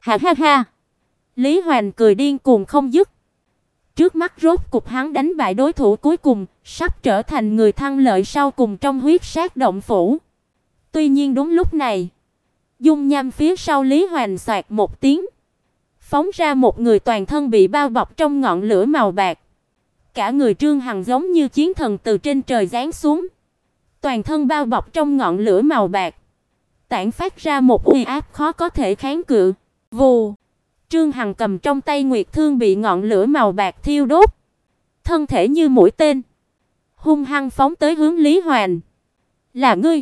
Ha ha ha. Lý Hoành cười điên cuồng không dứt. Trước mắt rốt cục hắn đánh bại đối thủ cuối cùng, sắp trở thành người thắng lợi sau cùng trong huyết sát động phủ. Tuy nhiên đúng lúc này, dung nham phía sau Lý Hoành xoạt một tiếng, phóng ra một người toàn thân bị bao bọc trong ngọn lửa màu bạc. Cả người Trương Hằng giống như chiến thần từ trên trời giáng xuống, toàn thân bao bọc trong ngọn lửa màu bạc, tản phát ra một uy áp khó có thể kháng cự. Vù, Trương Hằng cầm trong tay nguyệt thương bị ngọn lửa màu bạc thiêu đốt, thân thể như mũi tên, hung hăng phóng tới hướng Lý Hoành. "Là ngươi?"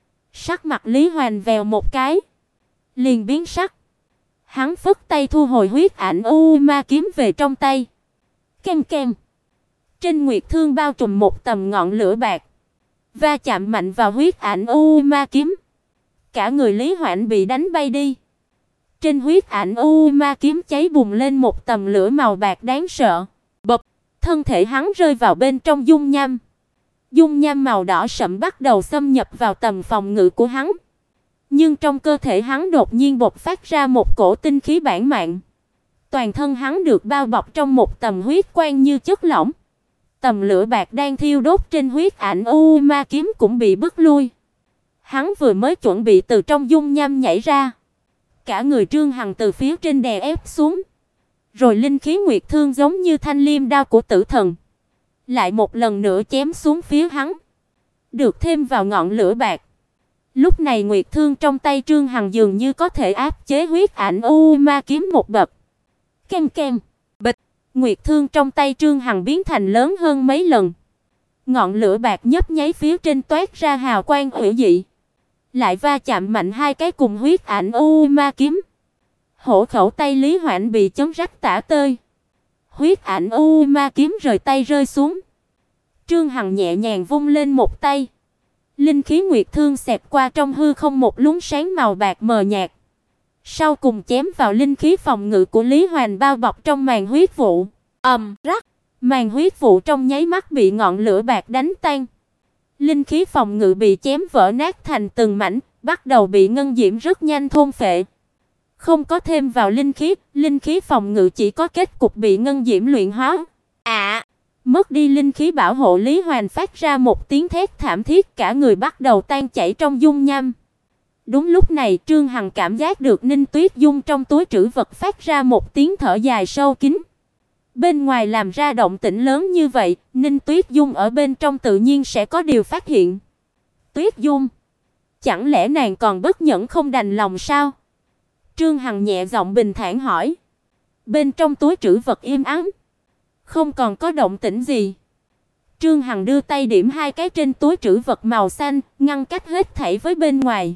Sắc mặt Lý Hoành vèo một cái, liền biến sắc. Hắn phất tay thu hồi huyết ảnh u ma kiếm về trong tay. Keng keng. Trên nguyệt thương bao trùm một tầng ngọn lửa bạc, va chạm mạnh vào huyết ảnh u ma kiếm. Cả người Lý Hoành bị đánh bay đi. Trên huyết ảnh u ma kiếm cháy bùng lên một tầng lửa màu bạc đáng sợ. Bập, thân thể hắn rơi vào bên trong dung nham. Dung nham màu đỏ sẫm bắt đầu xâm nhập vào tầng phòng ngự của hắn. Nhưng trong cơ thể hắn đột nhiên bộc phát ra một cổ tinh khí bản mạng. Toàn thân hắn được bao bọc trong một tầng huyết quang như chất lỏng. Tầng lửa bạc đang thiêu đốt trên huyết ảnh u ma kiếm cũng bị bức lui. Hắn vừa mới chuẩn bị từ trong dung nham nhảy ra, cả người Trương Hằng từ phía trên đè ép xuống, rồi linh khí nguyệt thương giống như thanh liêm đao của tử thần, lại một lần nữa chém xuống phía hắn, được thêm vào ngọn lửa bạc. Lúc này nguyệt thương trong tay Trương Hằng dường như có thể áp chế huyết ảnh u ma kiếm một bậc. Keng keng, bịch, nguyệt thương trong tay Trương Hằng biến thành lớn hơn mấy lần. Ngọn lửa bạc nhấp nháy phía trên toát ra hào quang hủy dị, lại va chạm mạnh hai cái cùng huyết ảnh u ma kiếm. Hổ khẩu tay Lý Hoành bị chấn rách tả tơi. Huyết ảnh u ma kiếm rời tay rơi xuống. Trương Hằng nhẹ nhàng vung lên một tay. Linh khí nguyệt thương xẹt qua trong hư không một luống sáng màu bạc mờ nhạt. Sau cùng chém vào linh khí phòng ngự của Lý Hoành bao bọc trong màn huyết vụ. Rắc, màn huyết vụ trong nháy mắt bị ngọn lửa bạc đánh tan. Linh khí phòng ngự bị chém vỡ nát thành từng mảnh, bắt đầu bị ngân diễm rất nhanh thôn phệ. Không có thêm vào linh khí phòng ngự chỉ có kết cục bị ngân diễm luyện hóa. Mất đi linh khí bảo hộ, Lý Hoành phát ra một tiếng thét thảm thiết, cả người bắt đầu tan chảy trong dung nham. Đúng lúc này, Trương Hằng cảm giác được Ninh Tuyết Dung trong túi trữ vật phát ra một tiếng thở dài sâu kín. Bên ngoài làm ra động tĩnh lớn như vậy, Ninh Tuyết Dung ở bên trong tự nhiên sẽ có điều phát hiện. Tuyết Dung, chẳng lẽ nàng còn bất nhẫn không đành lòng sao? Trương Hằng nhẹ giọng bình thản hỏi. Bên trong túi trữ vật im ắng, không còn có động tĩnh gì. Trương Hằng đưa tay điểm hai cái trên túi trữ vật màu xanh, ngăn cách hết thảy với bên ngoài.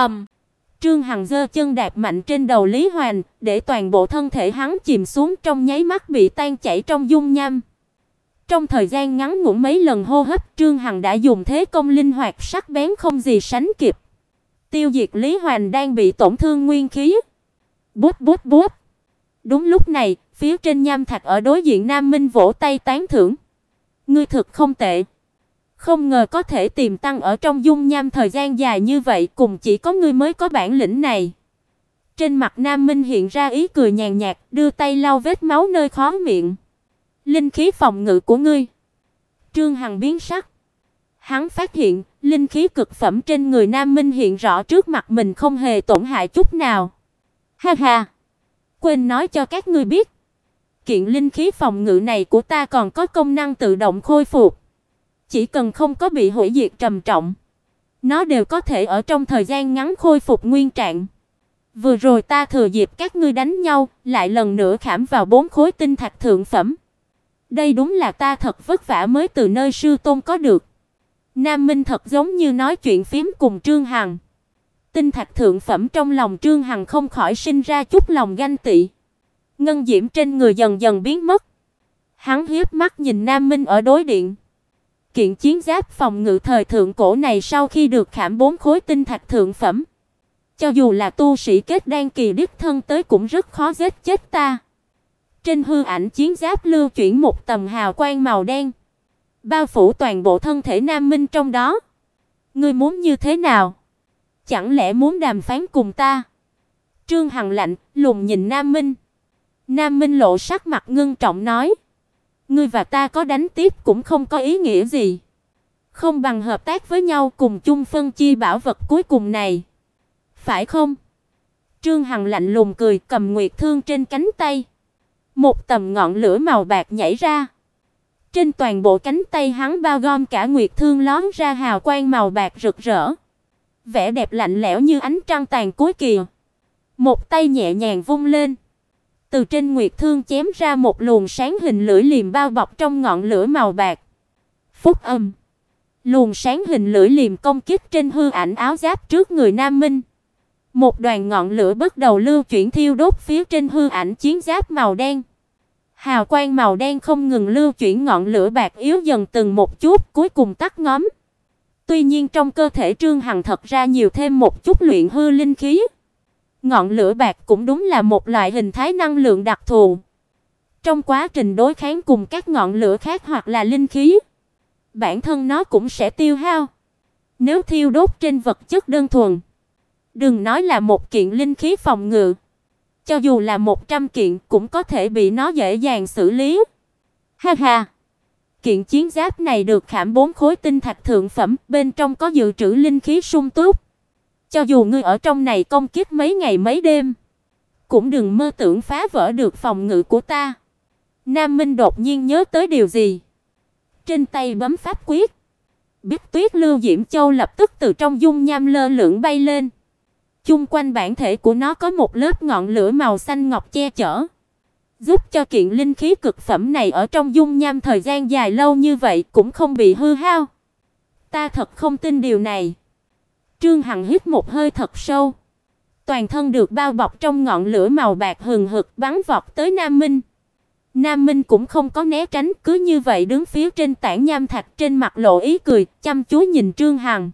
Trương Hằng giơ chân đạp mạnh trên đầu Lý Hoành, để toàn bộ thân thể hắn chìm xuống, trong nháy mắt bị tan chảy trong dung nham. Trong thời gian ngắn ngủn mấy lần hô hấp, Trương Hằng đã dùng thế công linh hoạt sắc bén không gì sánh kịp, tiêu diệt Lý Hoành đang bị tổn thương nguyên khí. Bút bút bút. Đúng lúc này, phía trên nham thạch ở đối diện Nam Minh vỗ tay tán thưởng. Ngươi thực không tệ. Không ngờ có thể tiềm tăng ở trong dung nham thời gian dài như vậy, cùng chỉ có ngươi mới có bản lĩnh này. Trên mặt Nam Minh hiện ra ý cười nhàn nhạt, đưa tay lau vết máu nơi khóe miệng. Linh khí phòng ngự của ngươi. Trương Hằng biến sắc. Hắn phát hiện, linh khí cực phẩm trên người Nam Minh hiện rõ trước mặt mình không hề tổn hại chút nào. Ha ha, quên nói cho các ngươi biết, kiện linh khí phòng ngự này của ta còn có công năng tự động khôi phục. Chỉ cần không có bị hủy diệt trầm trọng, nó đều có thể ở trong thời gian ngắn khôi phục nguyên trạng. Vừa rồi ta thừa dịp các ngươi đánh nhau, lại lần nữa khảm vào 4 khối tinh thạch thượng phẩm. Đây đúng là ta thật vất vả mới từ nơi sư tôn có được. Nam Minh thật giống như nói chuyện phím cùng Trương Hằng. Tinh thạch thượng phẩm trong lòng Trương Hằng không khỏi sinh ra chút lòng ganh tị. Ngân diễm trên người dần dần biến mất. Hắn hiếp mắt nhìn Nam Minh ở đối diện. Kiện chiến giáp phòng ngự thời thượng cổ này sau khi được khảm 4 khối tinh thạch thượng phẩm, cho dù là tu sĩ kết đan kỳ đích thân tới cũng rất khó giết chết ta. Trên hư ảnh chiến giáp lưu chuyển một tầng hào quang màu đen, bao phủ toàn bộ thân thể Nam Minh trong đó. Ngươi muốn như thế nào? Chẳng lẽ muốn đàm phán cùng ta? Trương Hằng lạnh lùng nhìn Nam Minh. Nam Minh lộ sắc mặt ngưng trọng nói: "Ngươi và ta có đánh tiếp cũng không có ý nghĩa gì, không bằng hợp tác với nhau cùng chung phân chia bảo vật cuối cùng này, phải không?" Trương Hằng lạnh lùng cười, cầm nguyệt thương trên cánh tay. Một tầm ngọn lửa màu bạc nhảy ra. Trên toàn bộ cánh tay hắn bao gồm cả nguyệt thương lóe ra hào quang màu bạc rực rỡ, vẻ đẹp lạnh lẽo như ánh trăng tàn cuối kỳ. Một tay nhẹ nhàng vung lên, từ trên nguyệt thương chém ra một luồng sáng hình lưỡi liềm bao bọc trong ngọn lửa màu bạc. Phúc âm, luồng sáng hình lưỡi liềm công kích trên hư ảnh áo giáp trước người Nam Minh. Một đoàn ngọn lửa bắt đầu lưu chuyển thiêu đốt phía trên hư ảnh chiến giáp màu đen. Hào quang màu đen không ngừng lưu chuyển, ngọn lửa bạc yếu dần từng một chút, cuối cùng tắt ngóm. Tuy nhiên trong cơ thể Trương Hằng thật ra nhiều thêm một chút luyện hư linh khí. Ngọn lửa bạc cũng đúng là một loại hình thái năng lượng đặc thù. Trong quá trình đối kháng cùng các ngọn lửa khác hoặc là linh khí, bản thân nó cũng sẽ tiêu hao. Nếu thiêu đốt trên vật chất đơn thuần, đừng nói là một kiện linh khí phòng ngự, cho dù là 100 kiện cũng có thể bị nó dễ dàng xử lý. Ha ha. Kiện chiến giáp này được khảm 4 khối tinh thạch thượng phẩm, bên trong có dự trữ linh khí sung túc. Cho dù ngươi ở trong này công kích mấy ngày mấy đêm, cũng đừng mơ tưởng phá vỡ được phòng ngự của ta. Nam Minh đột nhiên nhớ tới điều gì, trên tay bấm pháp quyết. Biết Tuyết Lưu Diễm Châu lập tức từ trong dung nham lơ lửng bay lên. Chung quanh bản thể của nó có một lớp ngọn lửa màu xanh ngọc che chở, giúp cho kiện linh khí cực phẩm này ở trong dung nham thời gian dài lâu như vậy cũng không bị hư hao. Ta thật không tin điều này. Trương Hằng hít một hơi thật sâu, toàn thân được bao bọc trong ngọn lửa màu bạc hừng hực bắn vọt tới Nam Minh. Nam Minh cũng không có né tránh, cứ như vậy đứng phía trên tảng nham thạch, trên mặt lộ ý cười, chăm chú nhìn Trương Hằng.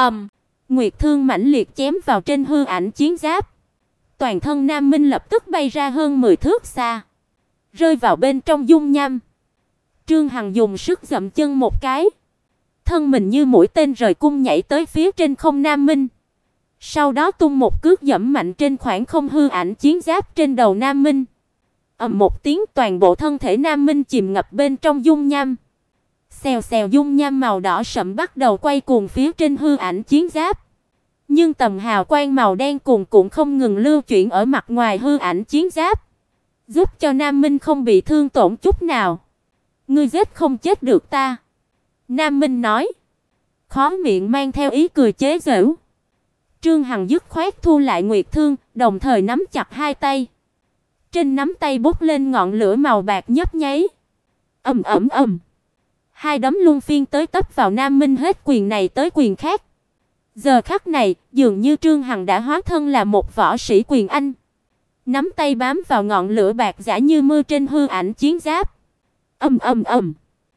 Nguyệt thương mãnh liệt chém vào trên hư ảnh chiến giáp. Toàn thân Nam Minh lập tức bay ra hơn 10 thước xa, rơi vào bên trong dung nham. Trương Hằng dùng sức dậm chân một cái, thân mình như mũi tên rời cung nhảy tới phía trên không Nam Minh. Sau đó tung một cước giẫm mạnh trên khoảng không hư ảnh chiến giáp trên đầu Nam Minh. Ầm một tiếng, toàn bộ thân thể Nam Minh chìm ngập bên trong dung nham. Xèo xèo, dung nham màu đỏ sẫm bắt đầu quay cuồng phía trên hư ảnh chiến giáp. Nhưng tầm hào quang màu đen cuồn cuộn không ngừng lưu chuyển ở mặt ngoài hư ảnh chiến giáp, giúp cho Nam Minh không bị thương tổn chút nào. Ngươi giết không chết được ta, Nam Minh nói, khóe miệng mang theo ý cười chế giễu. Trương Hằng dứt khoát thu lại nguyệt thương, đồng thời nắm chặt hai tay. Trên nắm tay bốc lên ngọn lửa màu bạc nhấp nháy. Ầm ầm ầm. Hai đấm luân phiên tới tấp vào Nam Minh, hết quyền này tới quyền khác. Giờ khắc này, dường như Trương Hằng đã hóa thân là một võ sĩ quyền Anh. Nắm tay bám vào ngọn lửa bạc rã như mưa trên hư ảnh chiến giáp. Ầm ầm ầm.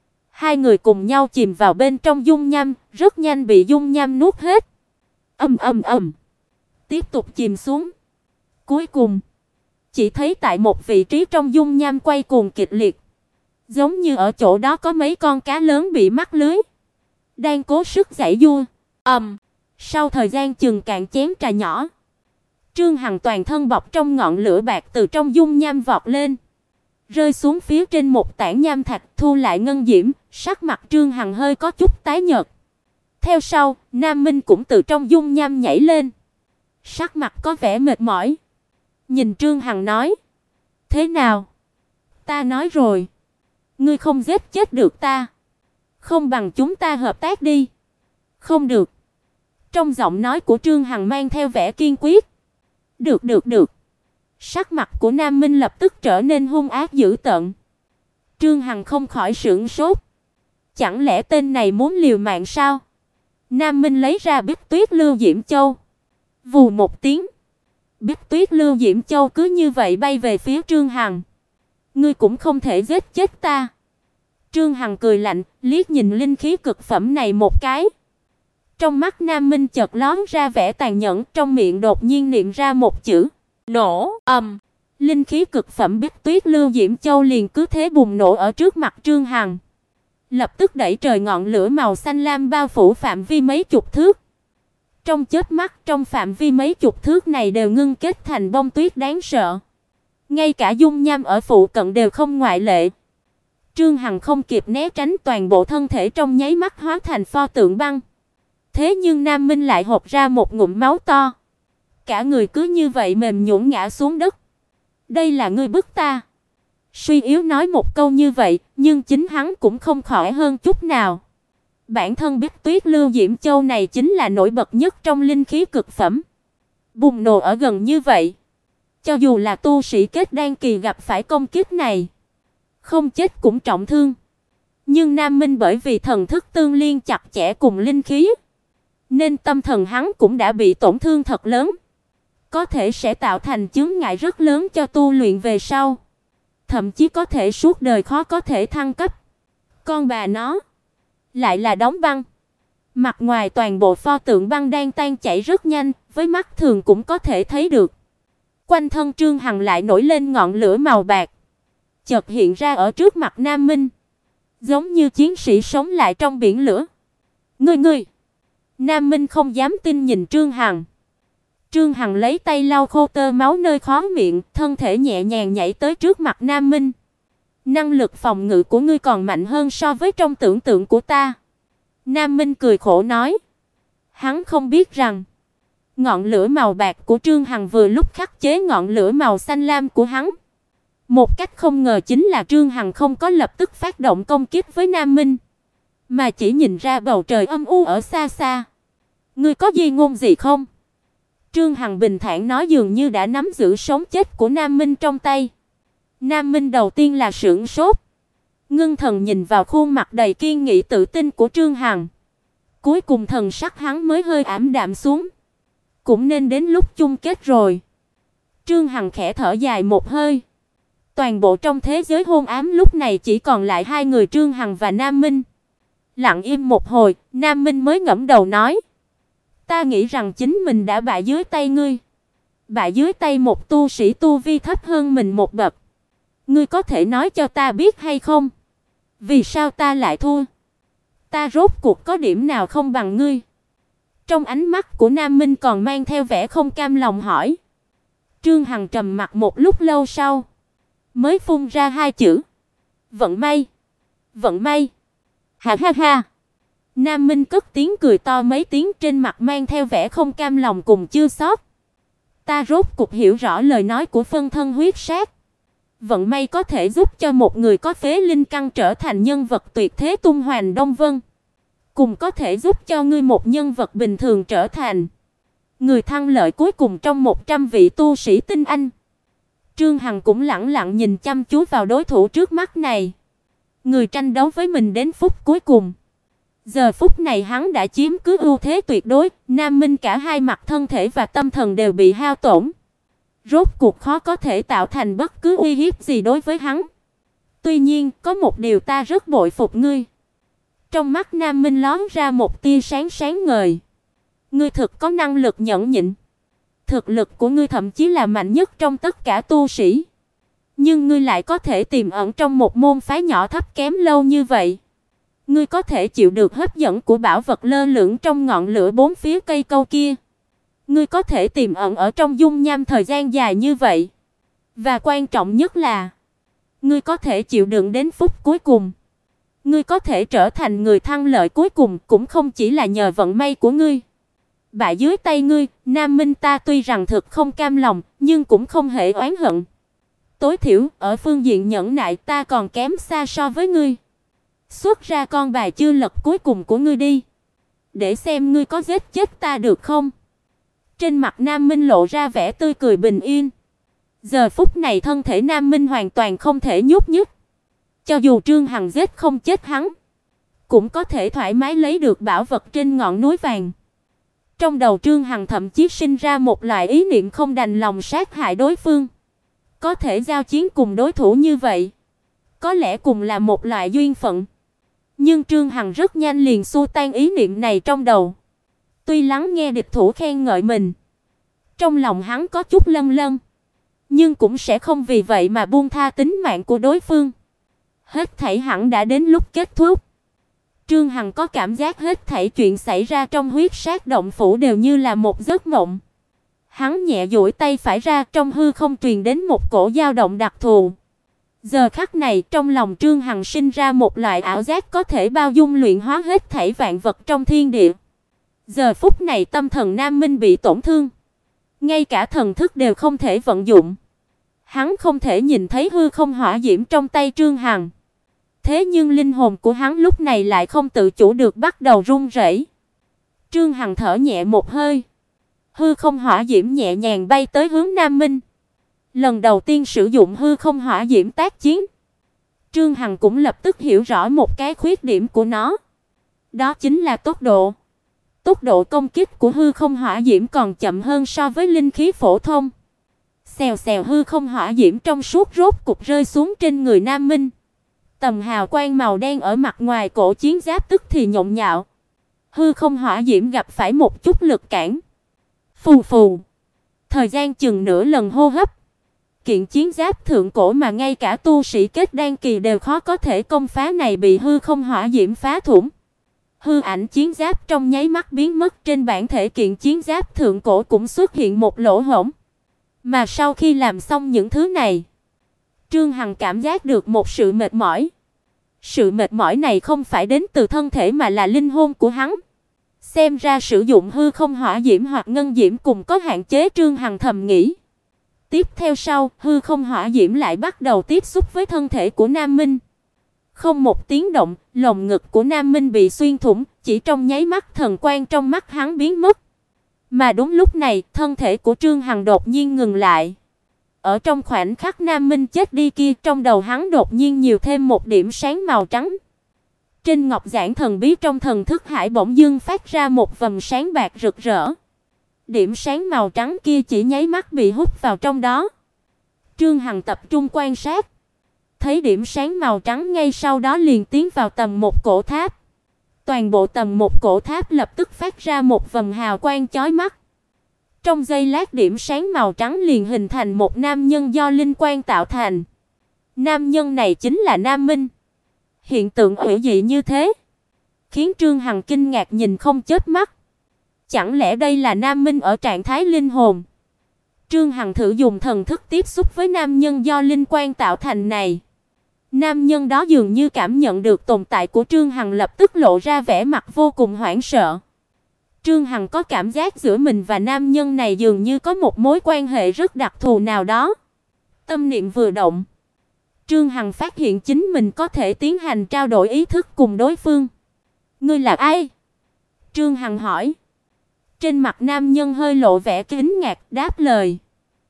Hai người cùng nhau chìm vào bên trong dung nham, rất nhanh bị dung nham nuốt hết. Ầm ầm ầm. Tiếp tục chìm xuống. Cuối cùng, chỉ thấy tại một vị trí trong dung nham quay cuồng kịch liệt, giống như ở chỗ đó có mấy con cá lớn bị mắc lưới, đang cố sức giãy giụa. Sau thời gian chừng cạn chén trà nhỏ, Trương Hằng toàn thân bọc trong ngọn lửa bạc từ trong dung nham vọt lên, rơi xuống phía trên một tảng nham thạch, thu lại ngân diễm, sắc mặt Trương Hằng hơi có chút tái nhợt. Theo sau, Nam Minh cũng từ trong dung nham nhảy lên, sắc mặt có vẻ mệt mỏi. Nhìn Trương Hằng nói: "Thế nào? Ta nói rồi, ngươi không giết chết được ta, không bằng chúng ta hợp tác đi." "Không được." Trong giọng nói của Trương Hằng mang theo vẻ kiên quyết. "Được được được." Sắc mặt của Nam Minh lập tức trở nên hung ác dữ tợn. Trương Hằng không khỏi sửng sốt. Chẳng lẽ tên này muốn liều mạng sao? Nam Minh lấy ra Bích Tuyết Lưu Diễm Châu. Vù một tiếng, Bích Tuyết Lưu Diễm Châu cứ như vậy bay về phía Trương Hằng. "Ngươi cũng không thể giết chết ta." Trương Hằng cười lạnh, liếc nhìn linh khí cực phẩm này một cái. Trong mắt Nam Minh chợt lóe ra vẻ tàn nhẫn, trong miệng đột nhiên niệm ra một chữ: nổ. Linh khí cực phẩm Bích Tuyết Lưu Diễm Châu liền cứ thế bùng nổ ở trước mặt Trương Hằng, lập tức đẩy trời ngọn lửa màu xanh lam bao phủ phạm vi mấy chục thước. Trong chớp mắt, trong phạm vi mấy chục thước này đều ngưng kết thành bông tuyết đáng sợ. Ngay cả dung nham ở phụ cận đều không ngoại lệ. Trương Hằng không kịp né tránh, toàn bộ thân thể trong nháy mắt hóa thành pho tượng băng. Thế nhưng Nam Minh lại hộc ra một ngụm máu to. Cả người cứ như vậy mềm nhũn ngã xuống đất. Đây là ngươi bức ta. Suy yếu nói một câu như vậy, nhưng chính hắn cũng không khỏi hơn chút nào. Bản thân Bích Tuyết Lưu Diễm Châu này chính là nổi bật nhất trong linh khí cực phẩm. Bùng nổ ở gần như vậy, cho dù là tu sĩ kết đan kỳ gặp phải công kích này, không chết cũng trọng thương. Nhưng Nam Minh bởi vì thần thức tương liên chặt chẽ cùng linh khí, nên tâm thần hắn cũng đã bị tổn thương thật lớn, có thể sẽ tạo thành chướng ngại rất lớn cho tu luyện về sau, thậm chí có thể suốt đời khó có thể thăng cấp. Con bà nó, lại là đóng băng. Mặt ngoài toàn bộ pho tượng băng đang tan chảy rất nhanh, với mắt thường cũng có thể thấy được. Quanh thân Trương Hằng lại nổi lên ngọn lửa màu bạc, chợt hiện ra ở trước mặt Nam Minh, giống như chiến sĩ sống lại trong biển lửa. Ngươi. Nam Minh không dám tin nhìn Trương Hằng. Trương Hằng lấy tay lau khô tơ máu nơi khóe miệng, thân thể nhẹ nhàng nhảy tới trước mặt Nam Minh. Năng lực phòng ngự của ngươi còn mạnh hơn so với trong tưởng tượng của ta. Nam Minh cười khổ nói. Hắn không biết rằng ngọn lửa màu bạc của Trương Hằng vừa lúc khắc chế ngọn lửa màu xanh lam của hắn. Một cách không ngờ chính là Trương Hằng không có lập tức phát động công kích với Nam Minh, mà chỉ nhìn ra bầu trời âm u ở xa xa. Ngươi có gì ngôn gì không? Trương Hằng bình thản nói, dường như đã nắm giữ sống chết của Nam Minh trong tay. Nam Minh đầu tiên là sửng sốt, ngưng thần nhìn vào khuôn mặt đầy kiên nghị tự tin của Trương Hằng. Cuối cùng thần sắc hắn mới hơi ảm đạm xuống. Cũng nên đến lúc chung kết rồi. Trương Hằng khẽ thở dài một hơi. Toàn bộ trong thế giới hôn ám lúc này chỉ còn lại hai người Trương Hằng và Nam Minh. Lặng im một hồi, Nam Minh mới ngẩng đầu nói: Ta nghĩ rằng chính mình đã bại dưới tay ngươi. Bại dưới tay một tu sĩ tu vi thấp hơn mình một bậc. Ngươi có thể nói cho ta biết hay không? Vì sao ta lại thua? Ta rốt cuộc có điểm nào không bằng ngươi? Trong ánh mắt của Nam Minh còn mang theo vẻ không cam lòng hỏi. Trương Hằng trầm mặc một lúc lâu sau, mới phun ra hai chữ: Vận may. Vận may. Ha ha ha. Nam Minh cất tiếng cười to mấy tiếng, trên mặt mang theo vẻ không cam lòng cùng chua xót. Ta rốt cuộc hiểu rõ lời nói của phân thân huyết sát. Vận may có thể giúp cho một người có phế linh căn trở thành nhân vật tuyệt thế tung hoành Đông Vân, cùng có thể giúp cho ngươi một nhân vật bình thường trở thành người thắng lợi cuối cùng trong 100 vị tu sĩ tinh anh. Trương Hằng cũng lẳng lặng nhìn chăm chú vào đối thủ trước mắt này, người tranh đấu với mình đến phút cuối cùng. Giờ phút này hắn đã chiếm cứ ưu thế tuyệt đối, Nam Minh cả hai mặt thân thể và tâm thần đều bị hao tổn. Rốt cuộc khó có thể tạo thành bất cứ uy hiếp gì đối với hắn. Tuy nhiên, có một điều ta rất bội phục ngươi. Trong mắt Nam Minh lóe ra một tia sáng sáng ngời. Ngươi thực có năng lực nhẫn nhịn. Thực lực của ngươi thậm chí là mạnh nhất trong tất cả tu sĩ. Nhưng ngươi lại có thể tiềm ẩn trong một môn phái nhỏ thấp kém lâu như vậy. Ngươi có thể chịu được hấp dẫn của bảo vật lơ lửng trong ngọn lửa bốn phía cây câu kia. Ngươi có thể tiềm ẩn ở trong dung nham thời gian dài như vậy. Và quan trọng nhất là, ngươi có thể chịu đựng đến phút cuối cùng. Ngươi có thể trở thành người thắng lợi cuối cùng cũng không chỉ là nhờ vận may của ngươi. Bại dưới tay ngươi, Nam Minh ta tuy rằng thực không cam lòng, nhưng cũng không hề oán hận. Tối thiểu, ở phương diện nhẫn nại ta còn kém xa so với ngươi. Xuất ra con bài chưa lật cuối cùng của ngươi đi, để xem ngươi có giết chết ta được không. Trên mặt Nam Minh lộ ra vẻ tươi cười bình yên. Giờ phút này thân thể Nam Minh hoàn toàn không thể nhúc nhích. Cho dù Trương Hằng giết không chết hắn, cũng có thể thoải mái lấy được bảo vật trên ngọn núi vàng. Trong đầu Trương Hằng thậm chí sinh ra một loại ý niệm không đành lòng sát hại đối phương. Có thể giao chiến cùng đối thủ như vậy, có lẽ cùng là một loại duyên phận. Nhưng Trương Hằng rất nhanh liền xua tan ý niệm này trong đầu. Tuy lắng nghe địch thủ khen ngợi mình, trong lòng hắn có chút lâng lâng, nhưng cũng sẽ không vì vậy mà buông tha tính mạng của đối phương. Hết thảy hẳn đã đến lúc kết thúc. Trương Hằng có cảm giác hết thảy chuyện xảy ra trong huyết sát động phủ đều như là một giấc mộng. Hắn nhẹ duỗi tay phải ra, trong hư không truyền đến một cổ dao động đặc thù. Giờ khắc này, trong lòng Trương Hằng sinh ra một loại ảo giác có thể bao dung luyện hóa hết thảy vạn vật trong thiên địa. Giờ phút này tâm thần Nam Minh bị tổn thương, ngay cả thần thức đều không thể vận dụng. Hắn không thể nhìn thấy hư không hỏa diễm trong tay Trương Hằng. Thế nhưng linh hồn của hắn lúc này lại không tự chủ được bắt đầu run rẩy. Trương Hằng thở nhẹ một hơi. Hư không hỏa diễm nhẹ nhàng bay tới hướng Nam Minh. Lần đầu tiên sử dụng hư không hỏa diễm tác chiến, Trương Hằng cũng lập tức hiểu rõ một cái khuyết điểm của nó. Đó chính là tốc độ. Tốc độ công kích của hư không hỏa diễm còn chậm hơn so với linh khí phổ thông. Xèo xèo, hư không hỏa diễm trong suốt rốt cục rơi xuống trên người Nam Minh. Tầm hào quang màu đen ở mặt ngoài cổ chiến giáp tức thì nhộn nhạo. Hư không hỏa diễm gặp phải một chút lực cản. Phù phù. Thời gian chừng nửa lần hô hấp, kiện chiến giáp thượng cổ mà ngay cả tu sĩ kết đan kỳ đều khó có thể công phá này bị hư không hỏa diễm phá thủng. Hư ảnh chiến giáp trong nháy mắt biến mất, trên bản thể kiện chiến giáp thượng cổ cũng xuất hiện một lỗ hổng. Mà sau khi làm xong những thứ này, Trương Hằng cảm giác được một sự mệt mỏi. Sự mệt mỏi này không phải đến từ thân thể mà là linh hồn của hắn. Xem ra sử dụng hư không hỏa diễm hoặc ngân diễm cùng có hạn chế, Trương Hằng thầm nghĩ. Tiếp theo sau, hư không hỏa diễm lại bắt đầu tiếp xúc với thân thể của Nam Minh. Không một tiếng động, lồng ngực của Nam Minh bị xuyên thủng, chỉ trong nháy mắt thần quang trong mắt hắn biến mất. Mà đúng lúc này, thân thể của Trương Hằng đột nhiên ngừng lại. Ở trong khoảnh khắc Nam Minh chết đi kia, trong đầu hắn đột nhiên nhiều thêm một điểm sáng màu trắng. Trên ngọc giản thần bí trong thần thức hải bỗng dưng phát ra một vầng sáng bạc rực rỡ. Điểm sáng màu trắng kia chỉ nháy mắt bị hút vào trong đó. Trương Hằng tập trung quan sát, thấy điểm sáng màu trắng ngay sau đó liền tiến vào tầng một cổ tháp. Toàn bộ tầng một cổ tháp lập tức phát ra một vầng hào quang chói mắt. Trong giây lát, điểm sáng màu trắng liền hình thành một nam nhân do linh quang tạo thành. Nam nhân này chính là Nam Minh. Hiện tượng hủy dị như thế khiến Trương Hằng kinh ngạc nhìn không chớp mắt. Chẳng lẽ đây là Nam Minh ở trạng thái linh hồn? Trương Hằng thử dùng thần thức tiếp xúc với nam nhân do linh quang tạo thành này. Nam nhân đó dường như cảm nhận được tồn tại của Trương Hằng, lập tức lộ ra vẻ mặt vô cùng hoảng sợ. Trương Hằng có cảm giác giữa mình và nam nhân này dường như có một mối quan hệ rất đặc thù nào đó. Tâm niệm vừa động, Trương Hằng phát hiện chính mình có thể tiến hành trao đổi ý thức cùng đối phương. Ngươi là ai? Trương Hằng hỏi. Trên mặt nam nhân hơi lộ vẻ kinh ngạc, đáp lời.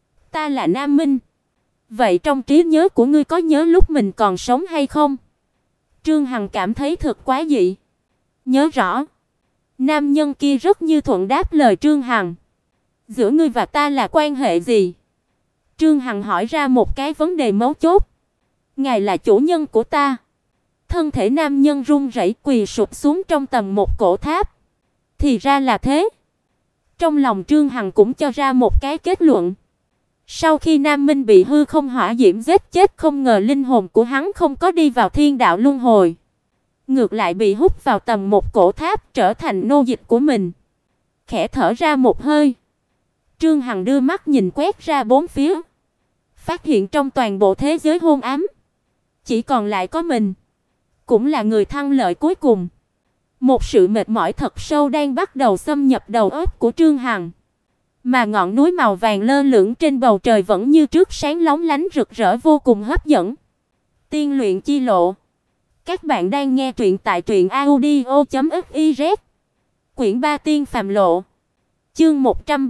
Ta là Nam Minh. Vậy trong trí nhớ của ngươi có nhớ lúc mình còn sống hay không? Trương Hằng cảm thấy thật quá dị. Nhớ rõ. Nam nhân kia rất như thuận đáp lời Trương Hằng. Giữa ngươi và ta là quan hệ gì? Trương Hằng hỏi ra một cái vấn đề mấu chốt. Ngài là chủ nhân của ta. Thân thể nam nhân run rẩy quỳ sụp xuống trong tầng một cổ tháp. Thì ra là thế. Trong lòng Trương Hằng cũng cho ra một cái kết luận. Sau khi Nam Minh bị hư không hỏa diễm giết chết, không ngờ linh hồn của hắn không có đi vào thiên đạo luân hồi, ngược lại bị hút vào tầng một cổ tháp, trở thành nô dịch của mình. Khẽ thở ra một hơi, Trương Hằng đưa mắt nhìn quét ra bốn phía, phát hiện trong toàn bộ thế giới hôn ám, chỉ còn lại có mình, cũng là người thắng lợi cuối cùng. Một sự mệt mỏi thật sâu đang bắt đầu xâm nhập đầu óc của Trương Hằng. Mà ngọn núi màu vàng lơ lửng trên bầu trời vẫn như trước sáng lóng lánh rực rỡ, vô cùng hấp dẫn. Tiên luyện chi lộ. Các bạn đang nghe truyện tại truyệnaudio.fiz. Quyển 3 Tiên phàm lộ. Chương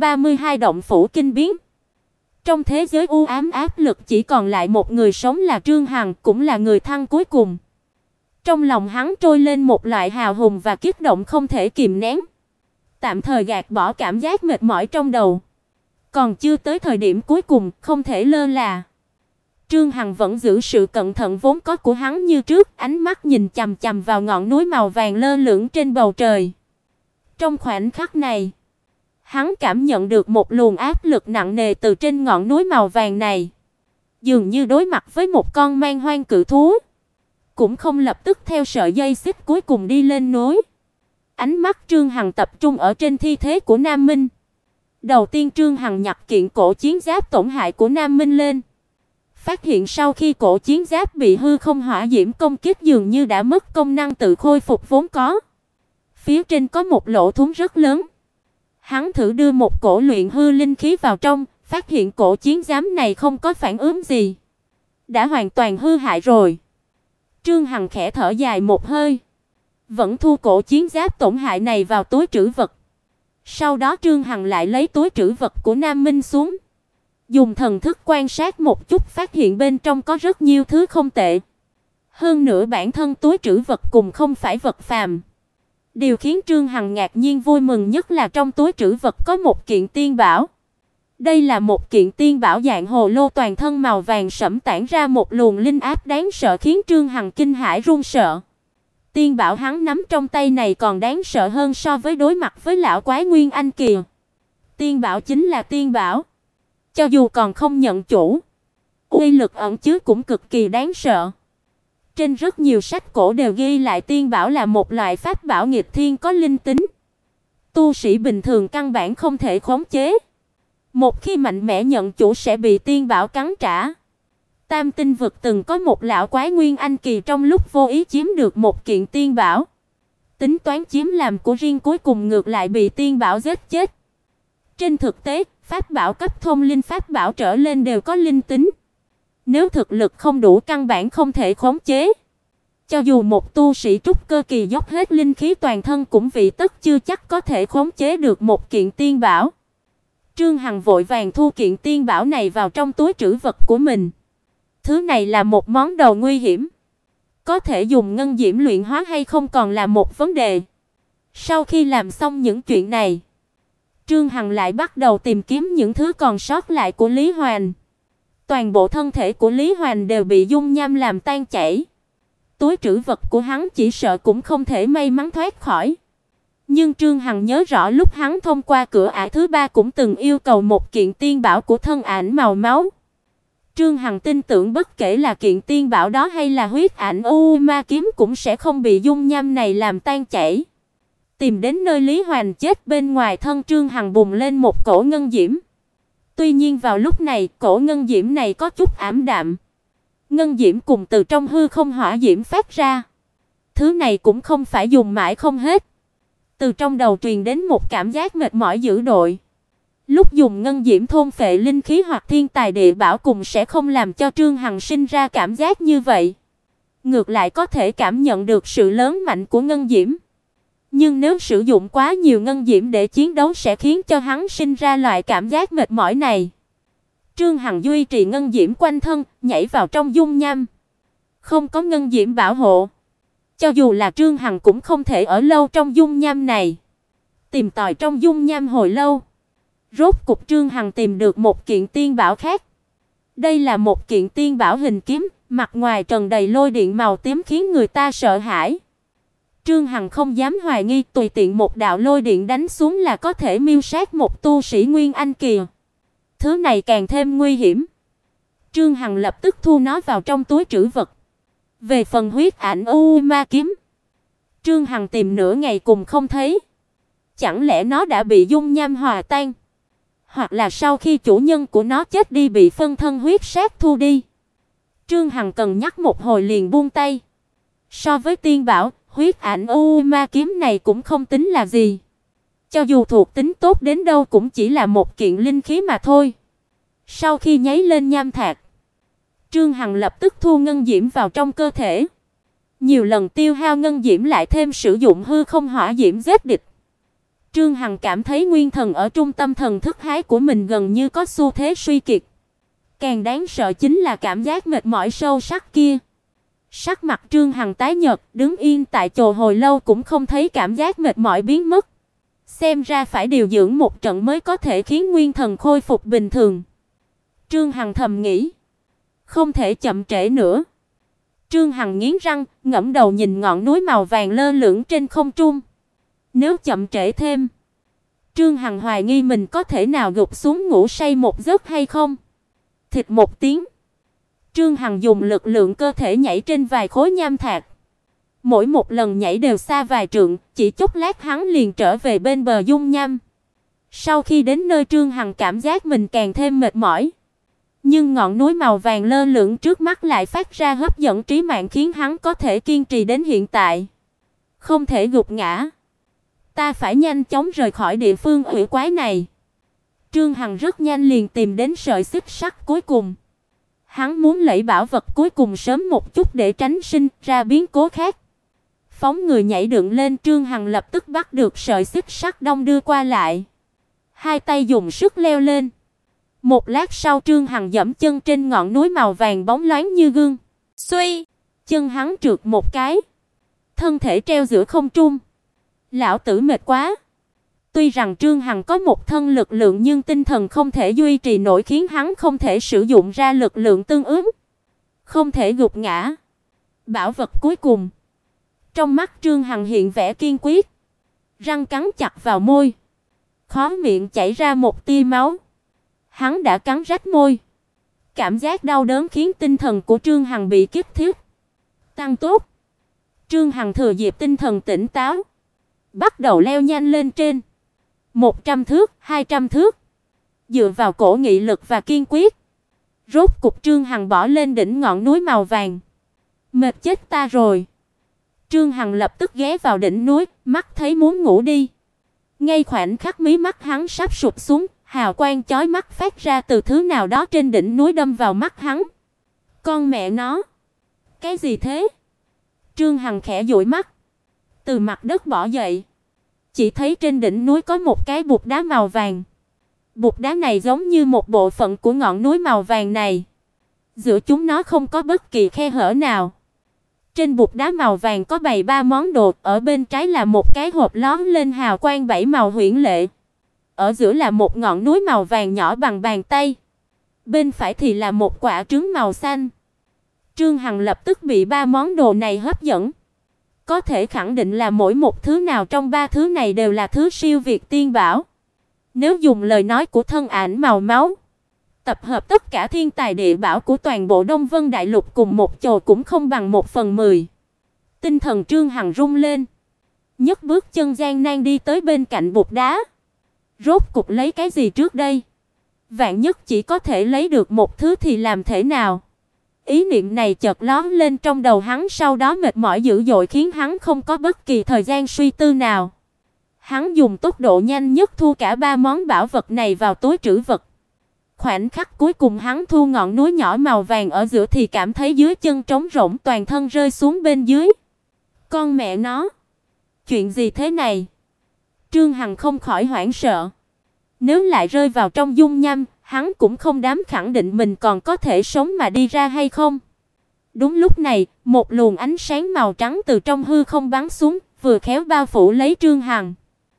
132 Động phủ kinh biến. Trong thế giới u ám áp lực chỉ còn lại một người sống là Trương Hằng, cũng là người thăng cuối cùng. Trong lòng hắn trôi lên một loại hào hùng và kích động không thể kìm nén. Tạm thời gạt bỏ cảm giác mệt mỏi trong đầu. Còn chưa tới thời điểm cuối cùng, không thể lơ là. Trương Hằng vẫn giữ sự cẩn thận vốn có của hắn như trước, ánh mắt nhìn chằm chằm vào ngọn núi màu vàng lơ lửng trên bầu trời. Trong khoảnh khắc này, hắn cảm nhận được một luồng áp lực nặng nề từ trên ngọn núi màu vàng này, dường như đối mặt với một con man hoang cự thú. cũng không lập tức theo sợi dây xích cuối cùng đi lên núi. Ánh mắt Trương Hằng tập trung ở trên thi thể của Nam Minh. Đầu tiên Trương Hằng nhặt kiện cổ chiến giáp tổn hại của Nam Minh lên. Phát hiện sau khi cổ chiến giáp bị hư không hỏa diễm công kích dường như đã mất công năng tự khôi phục vốn có. Phía trên có một lỗ thủng rất lớn. Hắn thử đưa một cổ luyện hư linh khí vào trong, phát hiện cổ chiến giáp này không có phản ứng gì, đã hoàn toàn hư hại rồi. Trương Hằng khẽ thở dài một hơi, vẫn thu cổ chiến giáp tổn hại này vào túi trữ vật. Sau đó Trương Hằng lại lấy túi trữ vật của Nam Minh xuống, dùng thần thức quan sát một chút, phát hiện bên trong có rất nhiều thứ không tệ. Hơn nữa bản thân túi trữ vật cùng không phải vật phàm. Điều khiến Trương Hằng ngạc nhiên vui mừng nhất là trong túi trữ vật có một kiện tiên bảo. Đây là một kiện tiên bảo dạng hồ lô, toàn thân màu vàng sẫm, tản ra một luồng linh áp đáng sợ khiến Trương Hằng kinh hãi run sợ. Tiên bảo hắn nắm trong tay này còn đáng sợ hơn so với đối mặt với lão quái Nguyên Anh kìa. Tiên bảo chính là tiên bảo, cho dù còn không nhận chủ, uy lực ẩn chứa cũng cực kỳ đáng sợ. Trên rất nhiều sách cổ đều ghi lại tiên bảo là một loại pháp bảo nghịch thiên có linh tính. Tu sĩ bình thường căn bản không thể khống chế. Một khi mạnh mẽ nhận chủ sẽ bị tiên bảo cắn trả. Tam Tinh vực từng có một lão quái Nguyên Anh kỳ trong lúc vô ý chiếm được một kiện tiên bảo. Tính toán chiếm làm của riêng, cuối cùng ngược lại bị tiên bảo giết chết. Trên thực tế, pháp bảo cấp thông linh pháp bảo trở lên đều có linh tính. Nếu thực lực không đủ căn bản không thể khống chế. Cho dù một tu sĩ trúc cơ kỳ dốc hết linh khí toàn thân cũng vị tất chưa chắc có thể khống chế được một kiện tiên bảo. Trương Hằng vội vàng thu kiện tiên bảo này vào trong túi trữ vật của mình. Thứ này là một món đồ nguy hiểm. Có thể dùng ngân diễm luyện hóa hay không còn là một vấn đề. Sau khi làm xong những chuyện này, Trương Hằng lại bắt đầu tìm kiếm những thứ còn sót lại của Lý Hoành. Toàn bộ thân thể của Lý Hoành đều bị dung nham làm tan chảy. Túi trữ vật của hắn chỉ sợ cũng không thể may mắn thoát khỏi. Nhưng Trương Hằng nhớ rõ lúc hắn thông qua cửa ải thứ 3 cũng từng yêu cầu một kiện tiên bảo của thân ảnh màu máu. Trương Hằng tin tưởng bất kể là kiện tiên bảo đó hay là huyết ảnh U Ma kiếm cũng sẽ không bị dung nham này làm tan chảy. Tìm đến nơi Lý Hoành chết, bên ngoài thân Trương Hằng bùng lên một cổ ngân diễm. Tuy nhiên vào lúc này, cổ ngân diễm này có chút ảm đạm. Ngân diễm cùng từ trong hư không hỏa diễm phát ra. Thứ này cũng không phải dùng mãi không hết. Từ trong đầu truyền đến một cảm giác mệt mỏi dữ dội. Lúc dùng ngân diễm thôn phệ linh khí hoặc thiên tài địa bảo cùng sẽ không làm cho Trương Hằng sinh ra cảm giác như vậy. Ngược lại có thể cảm nhận được sự lớn mạnh của ngân diễm. Nhưng nếu sử dụng quá nhiều ngân diễm để chiến đấu sẽ khiến cho hắn sinh ra loại cảm giác mệt mỏi này. Trương Hằng duy trì ngân diễm quanh thân, nhảy vào trong dung nham. Không có ngân diễm bảo hộ, cho dù là Trương Hằng cũng không thể ở lâu trong dung nham này. Tìm tòi trong dung nham hồi lâu, rốt cục Trương Hằng tìm được một kiện tiên bảo khác. Đây là một kiện tiên bảo hình kiếm, mặt ngoài trần đầy lôi điện màu tím khiến người ta sợ hãi. Trương Hằng không dám hoài nghi, tùy tiện một đạo lôi điện đánh xuống là có thể miêu sát một tu sĩ Nguyên Anh kỳ. Thứ này càng thêm nguy hiểm. Trương Hằng lập tức thu nó vào trong túi trữ vật. Về phần huyết ảnh U Ma kiếm, Trương Hằng tìm nửa ngày cùng không thấy. Chẳng lẽ nó đã bị dung nham hòa tan? Hoặc là sau khi chủ nhân của nó chết đi bị phân thân huyết sát thu đi? Trương Hằng cân nhắc một hồi liền buông tay. So với tiên bảo, huyết ảnh U Ma kiếm này cũng không tính là gì. Cho dù thuộc tính tốt đến đâu cũng chỉ là một kiện linh khí mà thôi. Sau khi nháy lên nham thạch, Trương Hằng lập tức thu ngân diễm vào trong cơ thể. Nhiều lần tiêu hao ngân diễm lại thêm sử dụng hư không hỏa diễm giết địch. Trương Hằng cảm thấy nguyên thần ở trung tâm thần thức hái của mình gần như có xu thế suy kiệt. Càng đáng sợ chính là cảm giác mệt mỏi sâu sắc kia. Sắc mặt Trương Hằng tái nhợt, đứng yên tại chỗ hồi lâu cũng không thấy cảm giác mệt mỏi biến mất. Xem ra phải điều dưỡng một trận mới có thể khiến nguyên thần khôi phục bình thường. Trương Hằng thầm nghĩ, không thể chậm trễ nữa. Trương Hằng nghiến răng, ngẩng đầu nhìn ngọn núi màu vàng lơ lửng trên không trung. Nếu chậm trễ thêm, Trương Hằng hoài nghi mình có thể nào gục xuống ngủ say một giấc hay không. Thịt một tiếng, Trương Hằng dùng lực lượng cơ thể nhảy trên vài khối nham thạch. Mỗi một lần nhảy đều xa vài trượng, chỉ chốc lát hắn liền trở về bên bờ dung nham. Sau khi đến nơi, Trương Hằng cảm giác mình càng thêm mệt mỏi. Nhưng ngọn núi màu vàng lơ lửng trước mắt lại phát ra hấp dẫn trí mạng khiến hắn có thể kiên trì đến hiện tại. Không thể gục ngã. Ta phải nhanh chóng rời khỏi địa phương quỷ quái này. Trương Hằng rất nhanh liền tìm đến sợi xích sắt cuối cùng. Hắn muốn lấy bảo vật cuối cùng sớm một chút để tránh sinh ra biến cố khác. Phóng người nhảy dựng lên, Trương Hằng lập tức bắt được sợi xích sắt đong đưa qua lại. Hai tay dùng sức leo lên. Một lát sau, Trương Hằng giẫm chân trên ngọn núi màu vàng bóng loáng như gương. Xuy, chân hắn trượt một cái, thân thể treo giữa không trung. Lão tử mệt quá. Tuy rằng Trương Hằng có một thân lực lượng nhưng tinh thần không thể duy trì nổi, khiến hắn không thể sử dụng ra lực lượng tương ứng, không thể gục ngã. Bảo vật cuối cùng. Trong mắt Trương Hằng hiện vẻ kiên quyết, răng cắn chặt vào môi, khóe miệng chảy ra một tia máu. Hắn đã cắn rách môi. Cảm giác đau đớn khiến tinh thần của Trương Hằng bị kích thích tăng tốt. Trương Hằng thừa dịp tinh thần tỉnh táo, bắt đầu leo nhanh lên trên. 100 thước, 200 thước. Dựa vào cổ nghị lực và kiên quyết, rốt cục Trương Hằng bỏ lên đỉnh ngọn núi màu vàng. Mệt chết ta rồi. Trương Hằng lập tức ghé vào đỉnh núi, mắt thấy muốn ngủ đi. Ngay khoảnh khắc mí mắt hắn sắp sụp xuống, hào quang chói mắt phát ra từ thứ nào đó trên đỉnh núi đâm vào mắt hắn. Con mẹ nó, cái gì thế? Trương Hằng khẽ dụi mắt, từ mặt đất bò dậy. Chỉ thấy trên đỉnh núi có một cái bục đá màu vàng. Bục đá này giống như một bộ phận của ngọn núi màu vàng này. Giữa chúng nó không có bất kỳ khe hở nào. Trên bục đá màu vàng có bày 3 món đồ, ở bên trái là một cái hộp lóe lên hào quang 7 màu huyễn lệ. Ở giữa là một ngọn núi màu vàng nhỏ bằng bàn tay. Bên phải thì là một quả trứng màu xanh. Trương Hằng lập tức bị 3 món đồ này hấp dẫn. Có thể khẳng định là mỗi một thứ nào trong 3 thứ này đều là thứ siêu việt tiên bảo. Nếu dùng lời nói của thân ảnh màu máu, tập hợp tất cả thiên tài địa bảo của toàn bộ Đông Vân Đại Lục cùng một chỗ cũng không bằng 1/10. Tinh thần Trương Hằng rung lên, nhấc bước chân gian nan đi tới bên cạnh bục đá. Rốt cục lấy cái gì trước đây? Vạn nhất chỉ có thể lấy được một thứ thì làm thế nào? Ý niệm này chợt lóe lên trong đầu hắn, sau đó mệt mỏi dữ dội khiến hắn không có bất kỳ thời gian suy tư nào. Hắn dùng tốc độ nhanh nhất thu cả 3 món bảo vật này vào túi trữ vật. Khoảnh khắc cuối cùng hắn thu ngọn núi nhỏ màu vàng ở giữa thì cảm thấy dưới chân trống rỗng, toàn thân rơi xuống bên dưới. Con mẹ nó, chuyện gì thế này? Trương Hằng không khỏi hoảng sợ. Nếu lại rơi vào trong dung nham, hắn cũng không dám khẳng định mình còn có thể sống mà đi ra hay không. Đúng lúc này, một luồng ánh sáng màu trắng từ trong hư không bắn xuống, vừa khéo bao phủ lấy Trương Hằng.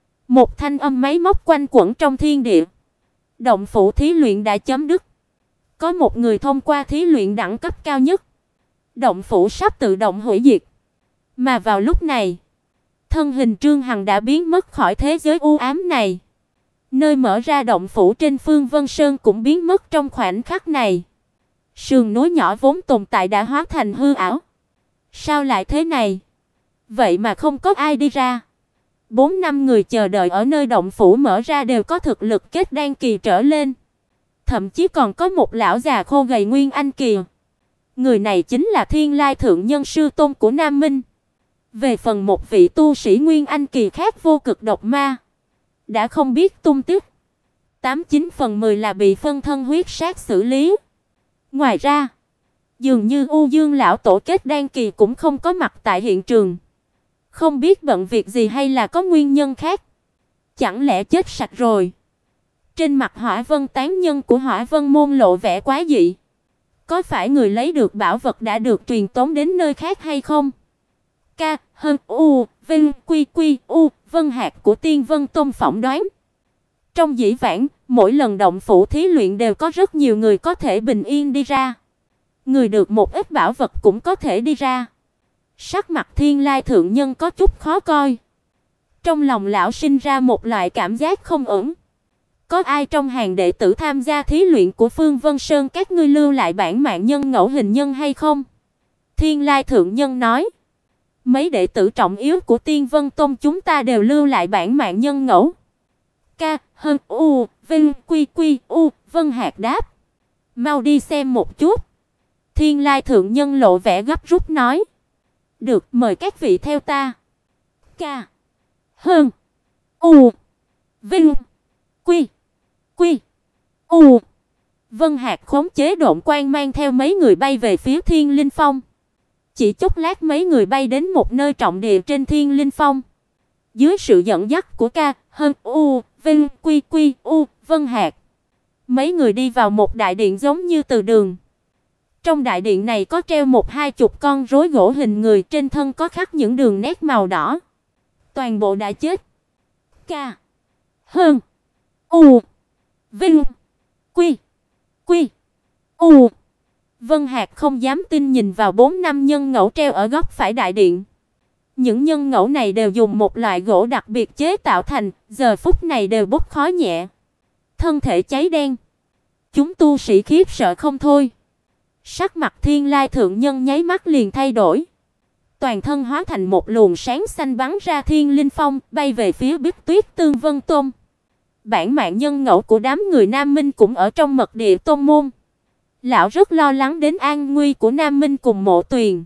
Một thanh âm máy móc quanh quẩn trong thiên địa. Động phủ thí luyện đã chấm dứt. Có một người thông qua thí luyện đẳng cấp cao nhất. Động phủ sắp tự động hủy diệt. Mà vào lúc này, thân hình Trương Hằng đã biến mất khỏi thế giới u ám này. Nơi mở ra động phủ trên Phương Vân Sơn cũng biến mất trong khoảnh khắc này. Sườn núi nhỏ vốn tồn tại đã hóa thành hư ảo. Sao lại thế này? Vậy mà không có ai đi ra. 4-5 người chờ đợi ở nơi động phủ mở ra đều có thực lực kết đan kỳ trở lên. Thậm chí còn có một lão già khô gầy nguyên anh kỳ. Người này chính là Thiên Lai Thượng Nhân sư tôn của Nam Minh. Về phần một vị tu sĩ nguyên anh kỳ khác Vô Cực Độc Ma, đã không biết tung tích. 89/10 là bị phân thân huyết sát xử lý. Ngoài ra, dường như U Dương lão tổ kết đan kỳ cũng không có mặt tại hiện trường. Không biết bận việc gì hay là có nguyên nhân khác. Chẳng lẽ chết sạch rồi? Trên mặt Hỏa Vân tán nhân của Hỏa Vân môn lộ vẻ quái dị. Có phải người lấy được bảo vật đã được truyền tống đến nơi khác hay không? Vinh Quy Quy U Vân Hạc của Tiên Vân Tông phỏng đoán. Trong dĩ vãng, mỗi lần động phủ thí luyện đều có rất nhiều người có thể bình yên đi ra. Người được một ít bảo vật cũng có thể đi ra. Sắc mặt Thiên Lai Thượng Nhân có chút khó coi. Trong lòng lão sinh ra một loại cảm giác không ổn. Có ai trong hàng đệ tử tham gia thí luyện của Phương Vân Sơn các ngươi lưu lại bản mạng nhân ngẫu hình nhân hay không? Thiên Lai thượng nhân nói. Mấy đệ tử trọng yếu của Tiên Vân Tông chúng ta đều lưu lại bản mạng nhân ngẫu. Ca, Hân, U, Vinh, Quy, Quy, U, Vân Hạc đáp. Mau đi xem một chút. Thiên Lai thượng nhân lộ vẻ gấp rút nói. Được, mời các vị theo ta. Ca, Hân, U, Vinh, Quy, Quy, U. Vân Hạc khống chế độn quang mang theo mấy người bay về phía Thiên Linh Phong. Chỉ chốc lát mấy người bay đến một nơi trọng địa trên Thiên Linh Phong. Dưới sự dẫn dắt của Ca, Hân, U, Vinh, Quy, Quy, U, Vân Hạc, mấy người đi vào một đại điện giống như từ đường. Trong đại điện này có treo 20 con rối gỗ hình người, trên thân có khắc những đường nét màu đỏ. Toàn bộ đã chết. Ca, Hân, U, Vinh, Quy, Quy, U. Vân Hạc không dám tin nhìn vào 4-5 nhân ngẫu treo ở góc phải đại điện. Những nhân ngẫu này đều dùng một loại gỗ đặc biệt chế tạo thành, giờ phút này đều bốc khói nhẹ, thân thể cháy đen. Chúng tu sĩ khiếp sợ không thôi. Sắc mặt Thiên Lai thượng nhân nháy mắt liền thay đổi. Toàn thân hóa thành một luồng sáng xanh bắn ra Thiên Linh Phong, bay về phía Bích Tuyết Tương Vân Tôn. Bản mạng nhân ngẫu của đám người Nam Minh cũng ở trong mật địa tôn môn. Lão rất lo lắng đến an nguy của Nam Minh cùng Mộ Tuyền.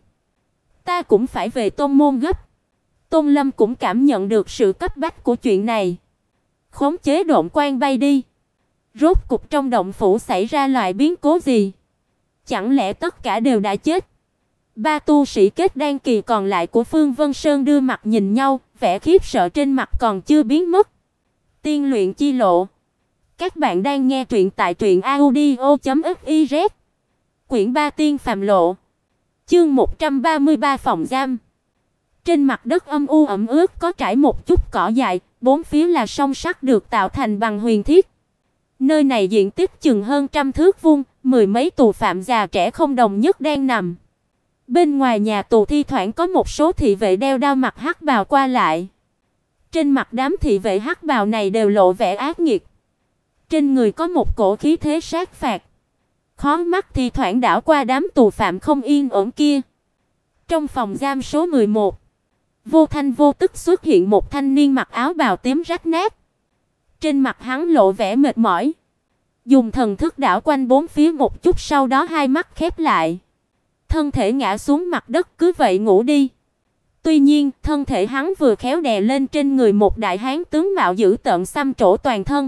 Ta cũng phải về tôn môn gấp. Tôn Lâm cũng cảm nhận được sự cấp bách của chuyện này. Khống chế độn quang bay đi. Rốt cục trong động phủ xảy ra loại biến cố gì? Chẳng lẽ tất cả đều đã chết? Ba tu sĩ kết đan kỳ còn lại của Phương Vân Sơn đưa mặt nhìn nhau, vẻ khiếp sợ trên mặt còn chưa biến mất. Tiên luyện chi lộ. Các bạn đang nghe truyện tại truyệnaudio.fiz. Quyển 3 Tiên phàm lộ. Chương 133 phòng giam. Trên mặt đất âm u ẩm ướt có trải một chút cỏ dại, bốn phía là song sắt được tạo thành bằng huyền thiết. Nơi này diện tích chừng hơn 100 thước vuông, mười mấy tù phạm già trẻ không đồng nhất đang nằm. Bên ngoài nhà tù thi thoảng có một số thị vệ đeo đao mặc hắc bào qua lại. Trên mặt đám thị vệ hắc bào này đều lộ vẻ ác nghiệt. Trên người có một cổ khí thế sát phạt. Khó mắt thì thoảng đảo qua đám tù phạm không yên ổn kia. Trong phòng giam số 11, vô thanh vô tức xuất hiện một thanh niên mặc áo bào tím rách nát. Trên mặt hắn lộ vẻ mệt mỏi, dùng thần thức đảo quanh bốn phía một chút, sau đó hai mắt khép lại, thân thể ngã xuống mặt đất cứ vậy ngủ đi. Tuy nhiên, thân thể hắn vừa khéo đè lên trên người một đại hán tướng mạo dữ tợn xăm trổ toàn thân.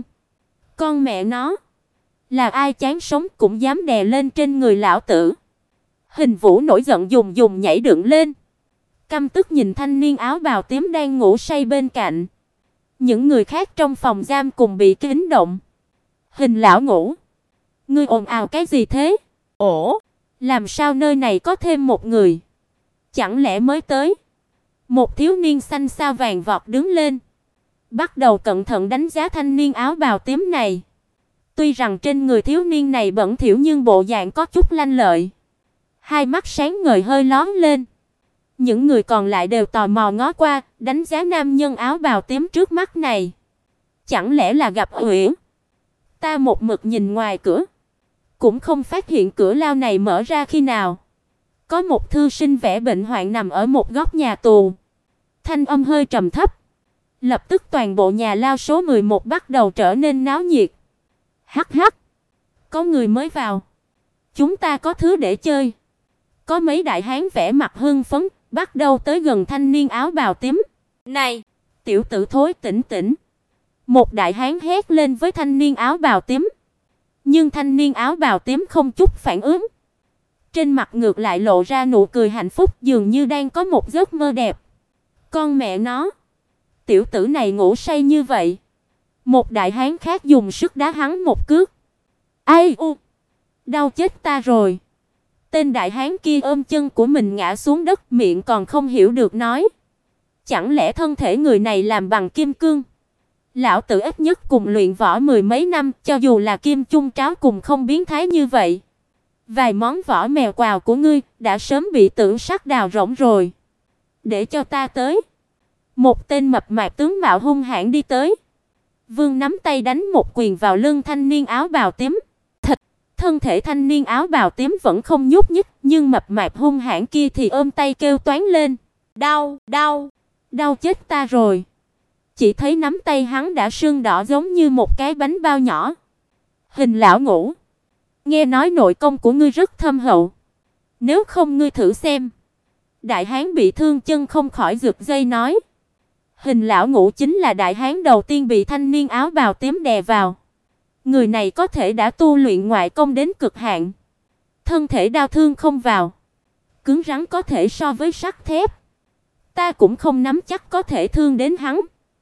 Con mẹ nó, là ai chán sống cũng dám đè lên trên người lão tử. Hình Vũ nổi giận dùng nhảy dựng lên, căm tức nhìn thanh niên áo bào tím đang ngủ say bên cạnh. Những người khác trong phòng giam cùng bị kinh động. Hình lão ngủ, ngươi ồn ào cái gì thế? Ồ, làm sao nơi này có thêm một người? Chẳng lẽ mới tới? Một thiếu niên xanh xao vàng vọt đứng lên, bắt đầu cẩn thận đánh giá thanh niên áo bào tím này. Tuy rằng trên người thiếu niên này bẩn thỉu nhưng bộ dạng có chút lanh lợi. Hai mắt sáng ngời hơi lóe lên. Những người còn lại đều tò mò ngó qua, đánh giá nam nhân áo bào tím trước mắt này. Chẳng lẽ là gặp Uyển? Ta một mực nhìn ngoài cửa, cũng không phát hiện cửa lao này mở ra khi nào. Có một thư sinh vẻ bệnh hoạn nằm ở một góc nhà tù. Thanh âm hơi trầm thấp. Lập tức toàn bộ nhà lao số 11 bắt đầu trở nên náo nhiệt. Hắc hắc, có người mới vào, chúng ta có thứ để chơi. Có mấy đại hán vẻ mặt hưng phấn, bắt đầu tới gần thanh niên áo bào tím. Này, tiểu tử thối, tỉnh tỉnh. Một đại hán hét lên với thanh niên áo bào tím. Nhưng thanh niên áo bào tím không chút phản ứng. Trên mặt ngược lại lộ ra nụ cười hạnh phúc, dường như đang có một giấc mơ đẹp. Con mẹ nó, tiểu tử này ngủ say như vậy. Một đại hán khác dùng sức đá hắn một cước. Ai u, đau chết ta rồi. Tên đại hán kia ôm chân của mình ngã xuống đất, miệng còn không hiểu được nói. Chẳng lẽ thân thể người này làm bằng kim cương? Lão tử ít nhất cùng luyện võ mười mấy năm, cho dù là kim chung tráo cùng không biến thái như vậy. Vài món võ mèo quào của ngươi đã sớm bị tử sắc đào rỗng rồi. Để cho ta tới. Một tên mập mạp tướng mạo hung hãn đi tới. Vương nắm tay đánh một quyền vào lưng thanh niên áo bào tím. Thịt, thân thể thanh niên áo bào tím vẫn không nhúc nhích, nhưng mập mạp hung hãn kia thì ôm tay kêu toán lên. Đau, đau, đau chết ta rồi. Chỉ thấy nắm tay hắn đã sưng đỏ giống như một cái bánh bao nhỏ. Hình lão Ngũ, nghe nói nội công của ngươi rất thâm hậu. Nếu không ngươi thử xem. Đại hán bị thương chân không khỏi giật dây nói. Hình lão Ngũ chính là đại hán đầu tiên bị thanh niên áo bào tím đè vào. Người này có thể đã tu luyện ngoại công đến cực hạn. Thân thể đau thương không vào. Cứng rắn có thể so với sắt thép. Ta cũng không nắm chắc có thể thương đến hắn.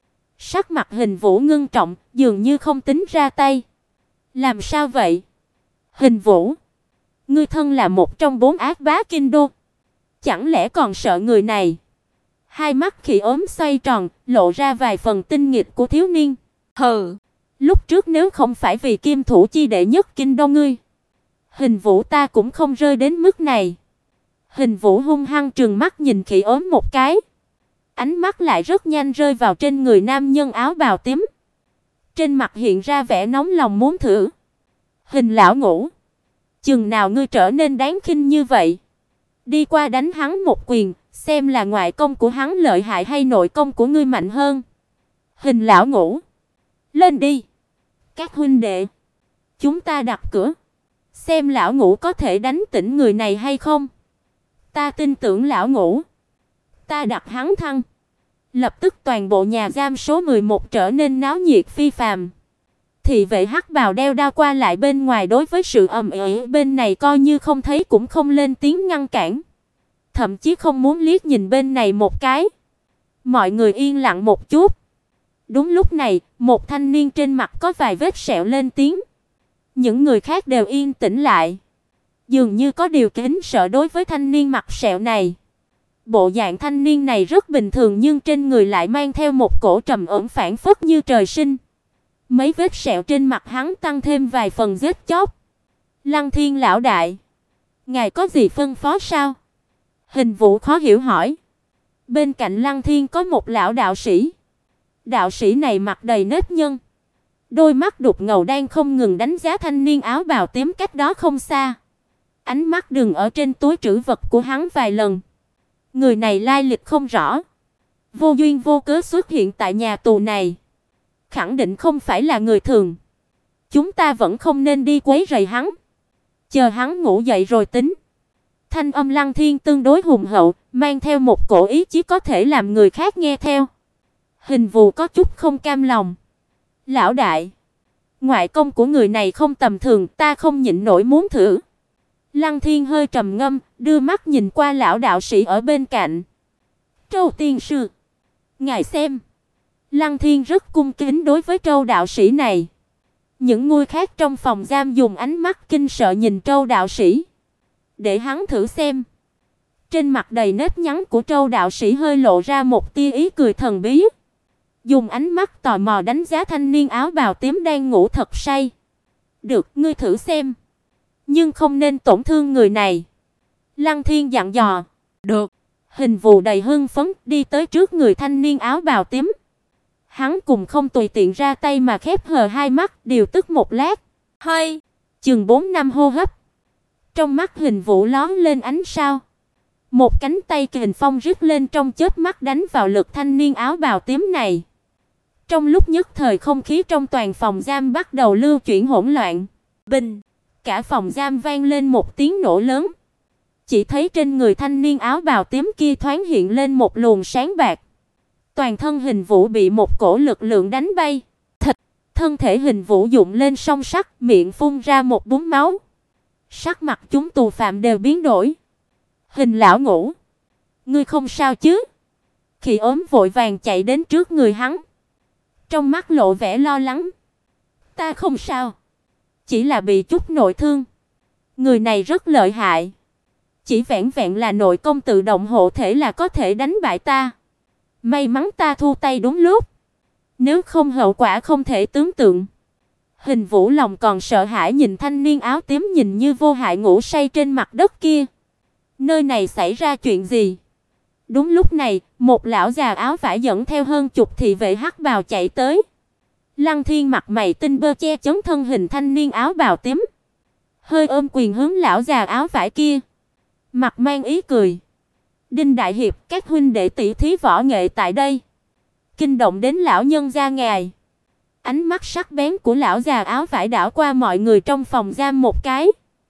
Sắc mặt Hình Vũ ngưng trọng, dường như không tính ra tay. Làm sao vậy? Hình Vũ, ngươi thân là một trong 4 ác bá kinh đô, chẳng lẽ còn sợ người này? Hai mắt khỉ ốm xoay tròn, lộ ra vài phần tinh nghịch của thiếu niên. Hừ, lúc trước nếu không phải vì kim thủ chi đệ nhất kinh đô ngươi, Hình Vũ ta cũng không rơi đến mức này. Hình Vũ hung hăng trừng mắt nhìn khỉ ốm một cái. Ánh mắt lại rất nhanh rơi vào trên người nam nhân áo bào tím. Trên mặt hiện ra vẻ nóng lòng muốn thử. Hình lão Ngũ, chừng nào ngươi trở nên đáng khinh như vậy? Đi qua đánh hắn một quyền, xem là ngoại công của hắn lợi hại hay nội công của ngươi mạnh hơn. Hình lão Ngũ, lên đi. Các huynh đệ, chúng ta đặt cửa, xem lão Ngũ có thể đánh tỉnh người này hay không. Ta tin tưởng lão Ngũ. Ta đặt hắn thăng. Lập tức toàn bộ nhà giam số 11 trở nên náo nhiệt phi phàm. Thị vệ hắc bào đeo đao qua lại bên ngoài, đối với sự ầm ĩ bên này coi như không thấy cũng không lên tiếng ngăn cản. Thậm chí không muốn liếc nhìn bên này một cái. Mọi người yên lặng một chút. Đúng lúc này, một thanh niên trên mặt có vài vết sẹo lên tiếng. Những người khác đều yên tĩnh lại. Dường như có điều kính sợ đối với thanh niên mặt sẹo này. Bộ dạng thanh niên này rất bình thường, nhưng trên người lại mang theo một cổ trầm ổn phảng phất như trời sinh. Mấy vết sẹo trên mặt hắn tăng thêm vài phần giết chóc. Lăng Thiên lão đại, ngài có gì phân phó sao? Hình Vũ khó hiểu hỏi. Bên cạnh Lăng Thiên có một lão đạo sĩ. Đạo sĩ này mặt đầy nếp nhăn, đôi mắt đục ngầu đang không ngừng đánh giá thanh niên áo bào tím cách đó không xa. Ánh mắt dừng ở trên túi trữ vật của hắn vài lần. Người này lai lịch không rõ, vô duyên vô cớ xuất hiện tại nhà tù này, khẳng định không phải là người thường. Chúng ta vẫn không nên đi quấy rầy hắn, chờ hắn ngủ dậy rồi tính. Thanh âm Lăng Thiên tương đối hùng hậu, mang theo một cổ ý chí có thể làm người khác nghe theo. Hình Vũ có chút không cam lòng. Lão đại, ngoại công của người này không tầm thường, ta không nhịn nổi muốn thử. Lăng Thiên hơi trầm ngâm, đưa mắt nhìn qua lão đạo sĩ ở bên cạnh. Trâu tiên sư, ngài xem. Lăng Thiên rất cung kính đối với Trâu đạo sĩ này. Những người khác trong phòng giam dùng ánh mắt kinh sợ nhìn Trâu đạo sĩ. Để hắn thử xem. Trên mặt đầy nếp nhăn của Trâu đạo sĩ hơi lộ ra một tia ý cười thần bí. Dùng ánh mắt tò mò đánh giá thanh niên áo bào tím đang ngủ thật say. Được, ngươi thử xem. Nhưng không nên tổn thương người này. Lăng Thiên dặn dò. Được. Hình Vũ đầy hưng phấn đi tới trước người thanh niên áo bào tím. Hắn cùng không tùy tiện ra tay mà khép hờ hai mắt, điều tức một lát. Hơi, chừng 4 năm hô hấp. Trong mắt Hình Vũ lóe lên ánh sao. Một cánh tay kình phong rít lên trong chớp mắt đánh vào lực thanh niên áo bào tím này. Trong lúc nhất thời không khí trong toàn phòng giam bắt đầu lưu chuyển hỗn loạn. Bình, cả phòng giam vang lên một tiếng nổ lớn. Chỉ thấy trên người thanh niên áo bào tím kia thoáng hiện lên một luồng sáng bạc. Toàn thân Hình Vũ bị một cổ lực lượng đánh bay. Thịt, thân thể Hình Vũ dụng lên song sắt, miệng phun ra một búng máu. Sắc mặt chúng tù phạm đều biến đổi. Hình lão Ngũ, ngươi không sao chứ? Khỉ ốm vội vàng chạy đến trước người hắn, trong mắt lộ vẻ lo lắng. Ta không sao, chỉ là bị chút nội thương. Người này rất lợi hại, chỉ vẹn vẹn là nội công tự động hộ thể là có thể đánh bại ta. May mắn ta thu tay đúng lúc, nếu không hậu quả không thể tưởng tượng. Hình Vũ lòng còn sợ hãi nhìn thanh niên áo tím nhìn như vô hại ngủ say trên mặt đất kia. Nơi này xảy ra chuyện gì? Đúng lúc này, một lão già áo vải dẫn theo hơn chục thị vệ hắc bào chạy tới. Lăng Thiên mặt mày tinh bơ che chắn thân hình thanh niên áo bào tím, hơi ôm quyền hướng lão già áo vải kia, mặt mang ý cười. Đinh đại hiệp, các huynh đệ tỷ thí võ nghệ tại đây, kinh động đến lão nhân gia ngài. Ánh mắt sắc bén của lão già áo vải đảo qua mọi người trong phòng giam một cái,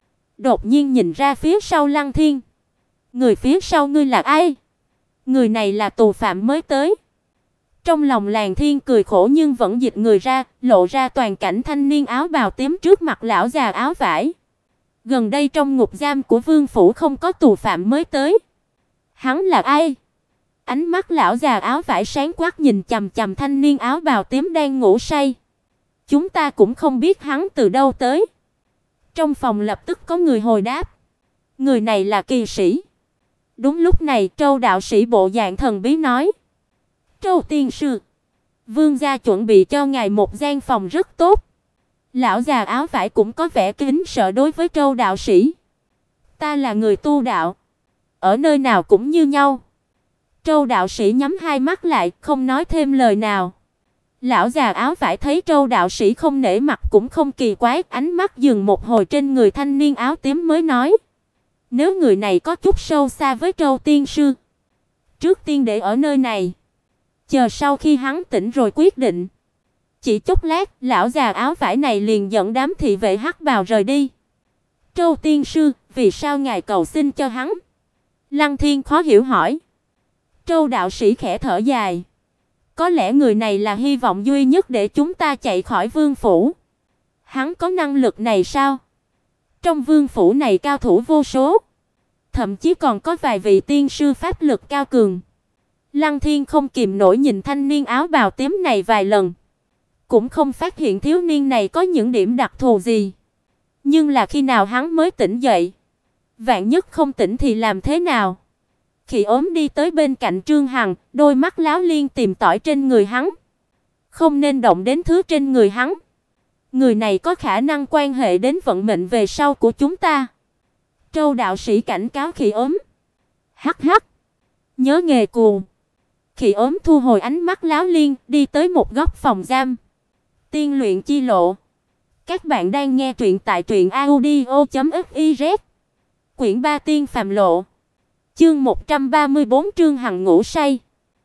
đột nhiên nhìn ra phía sau Lăng Thiên. Người phía sau ngươi là ai? Người này là tù phạm mới tới. Trong lòng Làng Thiên cười khổ nhưng vẫn dịch người ra, lộ ra toàn cảnh thanh niên áo bào tím trước mặt lão già áo vải. Gần đây trong ngục giam của vương phủ không có tù phạm mới tới. Hắn là ai? Ánh mắt lão già áo vải sáng quắc nhìn chằm chằm thanh niên áo bào tím đang ngủ say. Chúng ta cũng không biết hắn từ đâu tới. Trong phòng lập tức có người hồi đáp. Người này là kỳ sĩ. Đúng lúc này, Trâu đạo sĩ bộ dạng thần bí nói: "Trâu tiên sư, vương gia chuẩn bị cho ngài một gian phòng rất tốt." Lão già áo vải cũng có vẻ kính sợ đối với Trâu đạo sĩ. "Ta là người tu đạo, ở nơi nào cũng như nhau." Trâu đạo sĩ nhắm hai mắt lại, không nói thêm lời nào. Lão già áo vải thấy Trâu đạo sĩ không nể mặt cũng không kỳ quái, ánh mắt dừng một hồi trên người thanh niên áo tím mới nói: "Nếu người này có chút sâu xa với Trâu tiên sư, trước tiên để ở nơi này, chờ sau khi hắn tỉnh rồi quyết định." Chỉ chốc lát, lão già áo vải này liền dẫn đám thị vệ hắc bào rời đi. "Trâu tiên sư, vì sao ngài cầu xin cho hắn?" Lăng Thiên khó hiểu hỏi. Trâu đạo sĩ khẽ thở dài: "Có lẽ người này là hy vọng duy nhất để chúng ta chạy khỏi vương phủ." "Hắn có năng lực này sao?" "Trong vương phủ này cao thủ vô số, thậm chí còn có vài vị tiên sư pháp lực cao cường." Lăng Thiên không kìm nổi nhìn thanh niên áo bào tím này vài lần, cũng không phát hiện thiếu niên này có những điểm đặc thù gì. Nhưng là khi nào hắn mới tỉnh dậy? Vạn nhất không tỉnh thì làm thế nào? Khỉ ốm đi tới bên cạnh Trương Hằng, đôi mắt láo liên tìm tỏi trên người hắn. Không nên động đến thứ trên người hắn. Người này có khả năng quan hệ đến vận mệnh về sau của chúng ta. Trâu đạo sĩ cảnh cáo Khỉ ốm. Hắc hắc, nhớ nghề cù. Khỉ ốm thu hồi ánh mắt láo liên, đi tới một góc phòng giam. Tiên luyện chi lộ. Các bạn đang nghe truyện tại truyệnaudio.fiz. Quyển 3 Tiên phàm lộ. Chương 134 Trương Hằng ngủ say.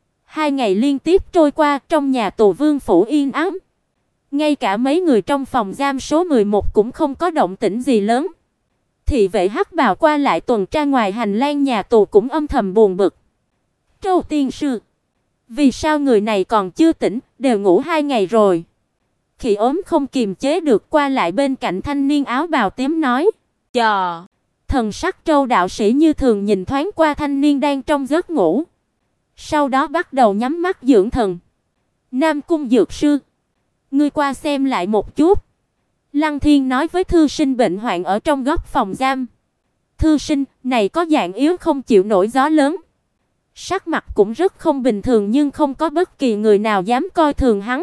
2 ngày liên tiếp trôi qua, trong nhà tù vương phủ yên ắng. Ngay cả mấy người trong phòng giam số 11 cũng không có động tĩnh gì lớn. Thị vệ hắc bào qua lại tuần tra ngoài hành lang nhà tù cũng âm thầm buồn bực. Trâu tiên sư, vì sao người này còn chưa tỉnh, đều ngủ 2 ngày rồi? Khỉ ốm không kiềm chế được qua lại bên cạnh thanh niên áo bào tím nói. Chờ. Thần sắc Trâu đạo sĩ như thường nhìn thoáng qua thanh niên đang trong giấc ngủ. Sau đó bắt đầu nhắm mắt dưỡng thần. Nam cung dược sư, ngươi qua xem lại một chút. Lăng Thiên nói với thư sinh bệnh hoạn ở trong góc phòng giam. Thư sinh này có dạng yếu không chịu nổi gió lớn. Sắc mặt cũng rất không bình thường nhưng không có bất kỳ người nào dám coi thường hắn.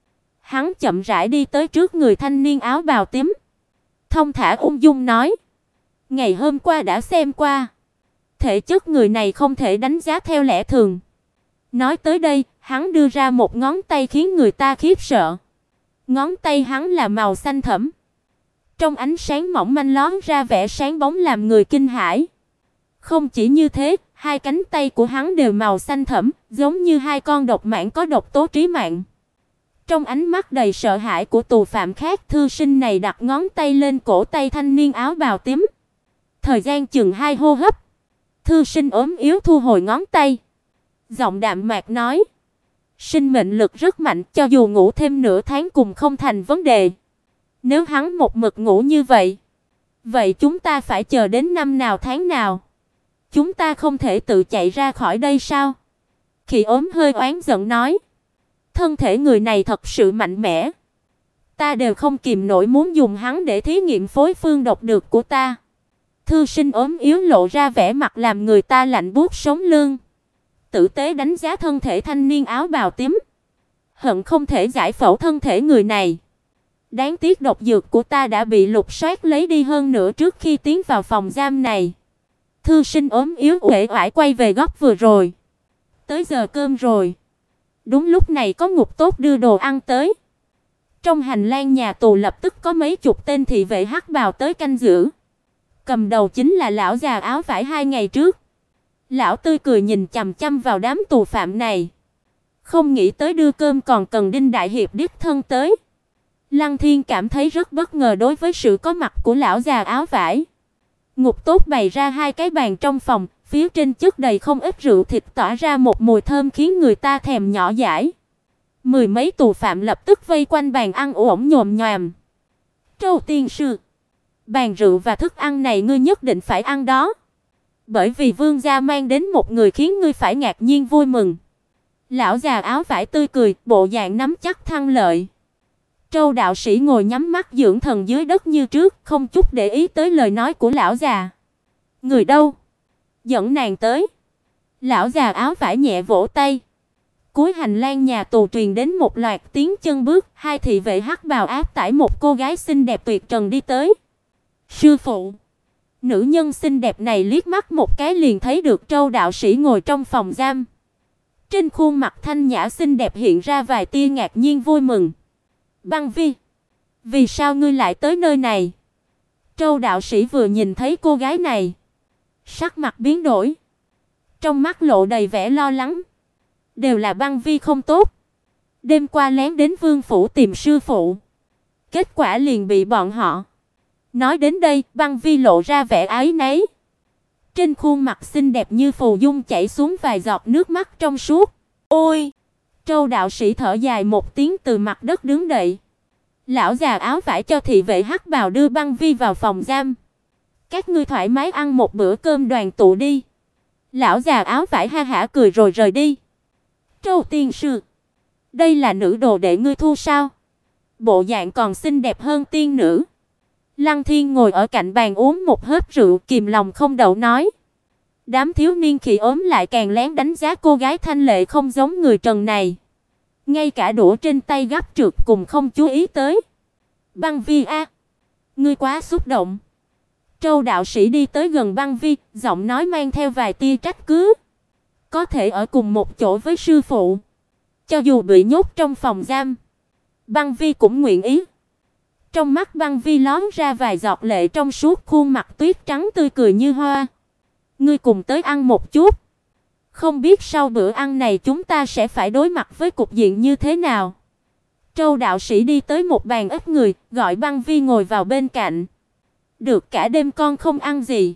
Hắn chậm rãi đi tới trước người thanh niên áo bào tím. Thông thả ung dung nói. Ngày hôm qua đã xem qua. Thể chất người này không thể đánh giá theo lẽ thường. Nói tới đây, hắn đưa ra một ngón tay khiến người ta khiếp sợ. Ngón tay hắn là màu xanh thẫm. Trong ánh sáng mỏng manh lóe ra vẻ sáng bóng làm người kinh hãi. Không chỉ như thế, hai cánh tay của hắn đều màu xanh thẫm, giống như hai con độc mãng có độc tố trí mạng. Trong ánh mắt đầy sợ hãi của tù phạm khác, thư sinh này đặt ngón tay lên cổ tay thanh niên áo bào tím. Thời gian chừng 2 hô hấp, thư sinh ốm yếu thu hồi ngón tay. Giọng đạm mạc nói: "Sinh mệnh lực rất mạnh, cho dù ngủ thêm nửa tháng cũng không thành vấn đề. Nếu hắn một mực ngủ như vậy, vậy chúng ta phải chờ đến năm nào tháng nào? Chúng ta không thể tự chạy ra khỏi đây sao?" Khỉ ốm hơi oán giận nói: "Thân thể người này thật sự mạnh mẽ. Ta đều không kìm nổi muốn dùng hắn để thí nghiệm phối phương độc dược của ta." Thư sinh ốm yếu lộ ra vẻ mặt làm người ta lạnh buốt sống lưng. Tử tế đánh giá thân thể thanh niên áo bào tím. Hận không thể giải phẫu thân thể người này. Đáng tiếc độc dược của ta đã bị lục soát lấy đi hơn nữa trước khi tiến vào phòng giam này. Thư sinh ốm yếu uể oải quay về góc vừa rồi. Tới giờ cơm rồi. Đúng lúc này có ngục tốt đưa đồ ăn tới. Trong hành lang nhà tù lập tức có mấy chục tên thị vệ hắc bào tới canh giữ. Cầm đầu chính là lão già áo vải 2 ngày trước. Lão tươi cười nhìn chằm chằm vào đám tù phạm này. Không nghĩ tới đưa cơm còn cần Đinh đại hiệp đích thân tới. Lăng Thiên cảm thấy rất bất ngờ đối với sự có mặt của lão già áo vải. Ngục tốt bày ra 2 cái bàn trong phòng, phía trên chất đầy không ít rượu thịt tỏa ra một mùi thơm khiến người ta thèm nhỏ dãi. Mười mấy tù phạm lập tức vây quanh bàn ăn ổn nhồm nhoàm. Trâu tiên sư, bàn rượu và thức ăn này ngươi nhất định phải ăn đó. Bởi vì vương gia mang đến một người khiến ngươi phải ngạc nhiên vui mừng. Lão già áo vải tươi cười, bộ dạng nắm chắc thắng lợi. Trâu đạo sĩ ngồi nhắm mắt dưỡng thần dưới đất như trước, không chút để ý tới lời nói của lão già. Người đâu? Dẫn nàng tới. Lão già áo vải nhẹ vỗ tay. Cuối hành lang nhà tù truyền đến một loạt tiếng chân bước, 2 thị vệ hắc bào áp tải một cô gái xinh đẹp tuyệt trần đi tới. Sư phụ. Nữ nhân xinh đẹp này liếc mắt một cái liền thấy được Trâu đạo sĩ ngồi trong phòng giam. Trên khuôn mặt thanh nhã xinh đẹp hiện ra vài tia ngạc nhiên vui mừng. Băng Vi, vì sao ngươi lại tới nơi này? Trâu đạo sĩ vừa nhìn thấy cô gái này, sắc mặt biến đổi, trong mắt lộ đầy vẻ lo lắng. Đều là Băng Vi không tốt. Đêm qua lén đến vương phủ tìm sư phụ, kết quả liền bị bọn họ. Nói đến đây, Băng Vi lộ ra vẻ áy náy. Trên khuôn mặt xinh đẹp như phù dung chảy xuống vài giọt nước mắt trong suốt. Ôi! Trâu đạo sĩ thở dài một tiếng từ mặt đất đứng dậy. Lão già áo vải cho thị vệ hắc bào đưa Băng Vi vào phòng giam. Các ngươi thoải mái ăn một bữa cơm đoàn tụ đi. Lão già áo vải ha hả cười rồi rời đi. Trâu tiên sư, đây là nữ đồ đệ ngươi thu sao? Bộ dạng còn xinh đẹp hơn tiên nữ. Lăng Thiên ngồi ở cạnh bàn uống một hớp rượu, kìm lòng không đậu nói. Đám thiếu niên khỉ ốm lại càng lén đánh giá cô gái thanh lệ không giống người trần này. Ngay cả đũa trên tay gắp trượt cùng không chú ý tới. Băng Vi a, ngươi quá xúc động. Trâu đạo sĩ đi tới gần Băng Vi, giọng nói mang theo vài tia trách cứ. Có thể ở cùng một chỗ với sư phụ, cho dù bị nhốt trong phòng giam, Băng Vi cũng nguyện ý. Trong mắt Băng Vi lóm ra vài giọt lệ trong suốt, khuôn mặt tuyết trắng tươi cười như hoa. Ngươi cùng tới ăn một chút. Không biết sau bữa ăn này chúng ta sẽ phải đối mặt với cục diện như thế nào. Trâu đạo sĩ đi tới một bàn ít người, gọi Băng Vi ngồi vào bên cạnh. Được, cả đêm con không ăn gì.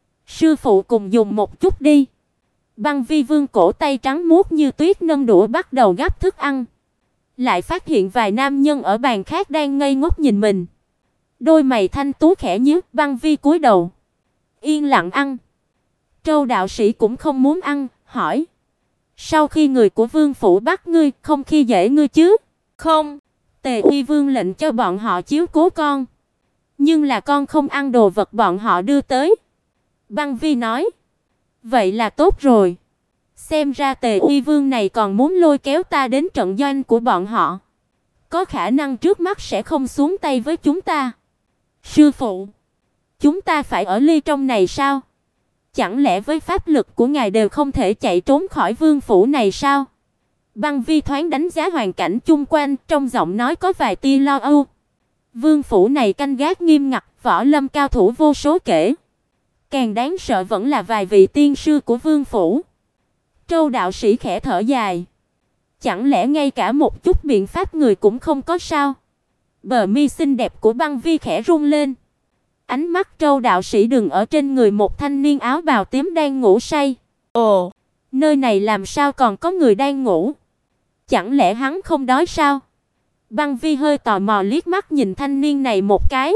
Sư phụ cùng dùng một chút đi. Băng Vi vương cổ tay trắng muốt như tuyết nâng đũa bắt đầu gắp thức ăn. Lại phát hiện vài nam nhân ở bàn khác đang ngây ngốc nhìn mình. Đôi mày thanh tú khẽ nhíu, Băng Vi cúi đầu, yên lặng ăn. Trâu đạo sĩ cũng không muốn ăn, hỏi: "Sau khi người của vương phủ bắt ngươi, không khi dễ ngươi chứ?" "Không, Tề Uy Vương lệnh cho bọn họ chiếu cố con, nhưng là con không ăn đồ vật bọn họ đưa tới." Băng Vi nói: "Vậy là tốt rồi. Xem ra Tề Uy Vương này còn muốn lôi kéo ta đến trận doanh của bọn họ. Có khả năng trước mắt sẽ không xuống tay với chúng ta." "Sư phụ, chúng ta phải ở ly trong này sao? Chẳng lẽ với pháp lực của ngài đều không thể chạy trốn khỏi vương phủ này sao?" Băng Vi thoáng đánh giá hoàn cảnh chung quanh, trong giọng nói có vài tia lo âu. Vương phủ này canh gác nghiêm ngặt, võ lâm cao thủ vô số kể. Càng đáng sợ vẫn là vài vị tiên sư của vương phủ. Trâu đạo sĩ khẽ thở dài. Chẳng lẽ ngay cả một chút biện pháp người cũng không có sao? Bờ mi xinh đẹp của Băng Vi khẽ rung lên. Ánh mắt Trâu đạo sĩ dừng ở trên người một thanh niên áo bào tím đang ngủ say. Ồ, nơi này làm sao còn có người đang ngủ? Chẳng lẽ hắn không đói sao? Băng Vi hơi tò mò liếc mắt nhìn thanh niên này một cái.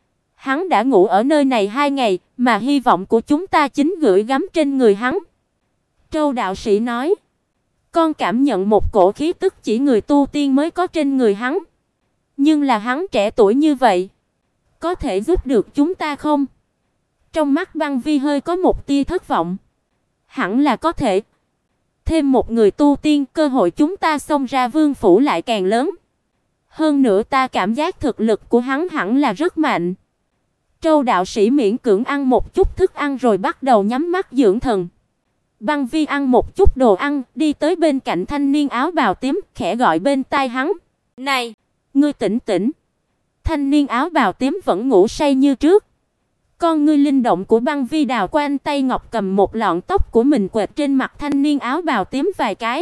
Hắn đã ngủ ở nơi này 2 ngày, mà hy vọng của chúng ta chính gửi gắm trên người hắn. Trâu đạo sĩ nói: "Con cảm nhận một cổ khí tức chỉ người tu tiên mới có trên người hắn. Nhưng là hắn trẻ tuổi như vậy, có thể giúp được chúng ta không?" Trong mắt Băng Vi hơi có một tia thất vọng. Hẳn là có thể. Thêm một người tu tiên, cơ hội chúng ta xông ra vương phủ lại càng lớn. Hơn nữa ta cảm giác thực lực của hắn hẳn là rất mạnh. Trâu đạo sĩ miễn cưỡng ăn một chút thức ăn rồi bắt đầu nhắm mắt dưỡng thần. Băng Vi ăn một chút đồ ăn, đi tới bên cạnh thanh niên áo bào tím, khẽ gọi bên tai hắn: "Này, Ngươi tỉnh tỉnh. Thanh niên áo bào tím vẫn ngủ say như trước. Con ngươi linh động của Băng Vi đào qua tay ngọc cầm một lọn tóc của mình quệt trên mặt thanh niên áo bào tím vài cái.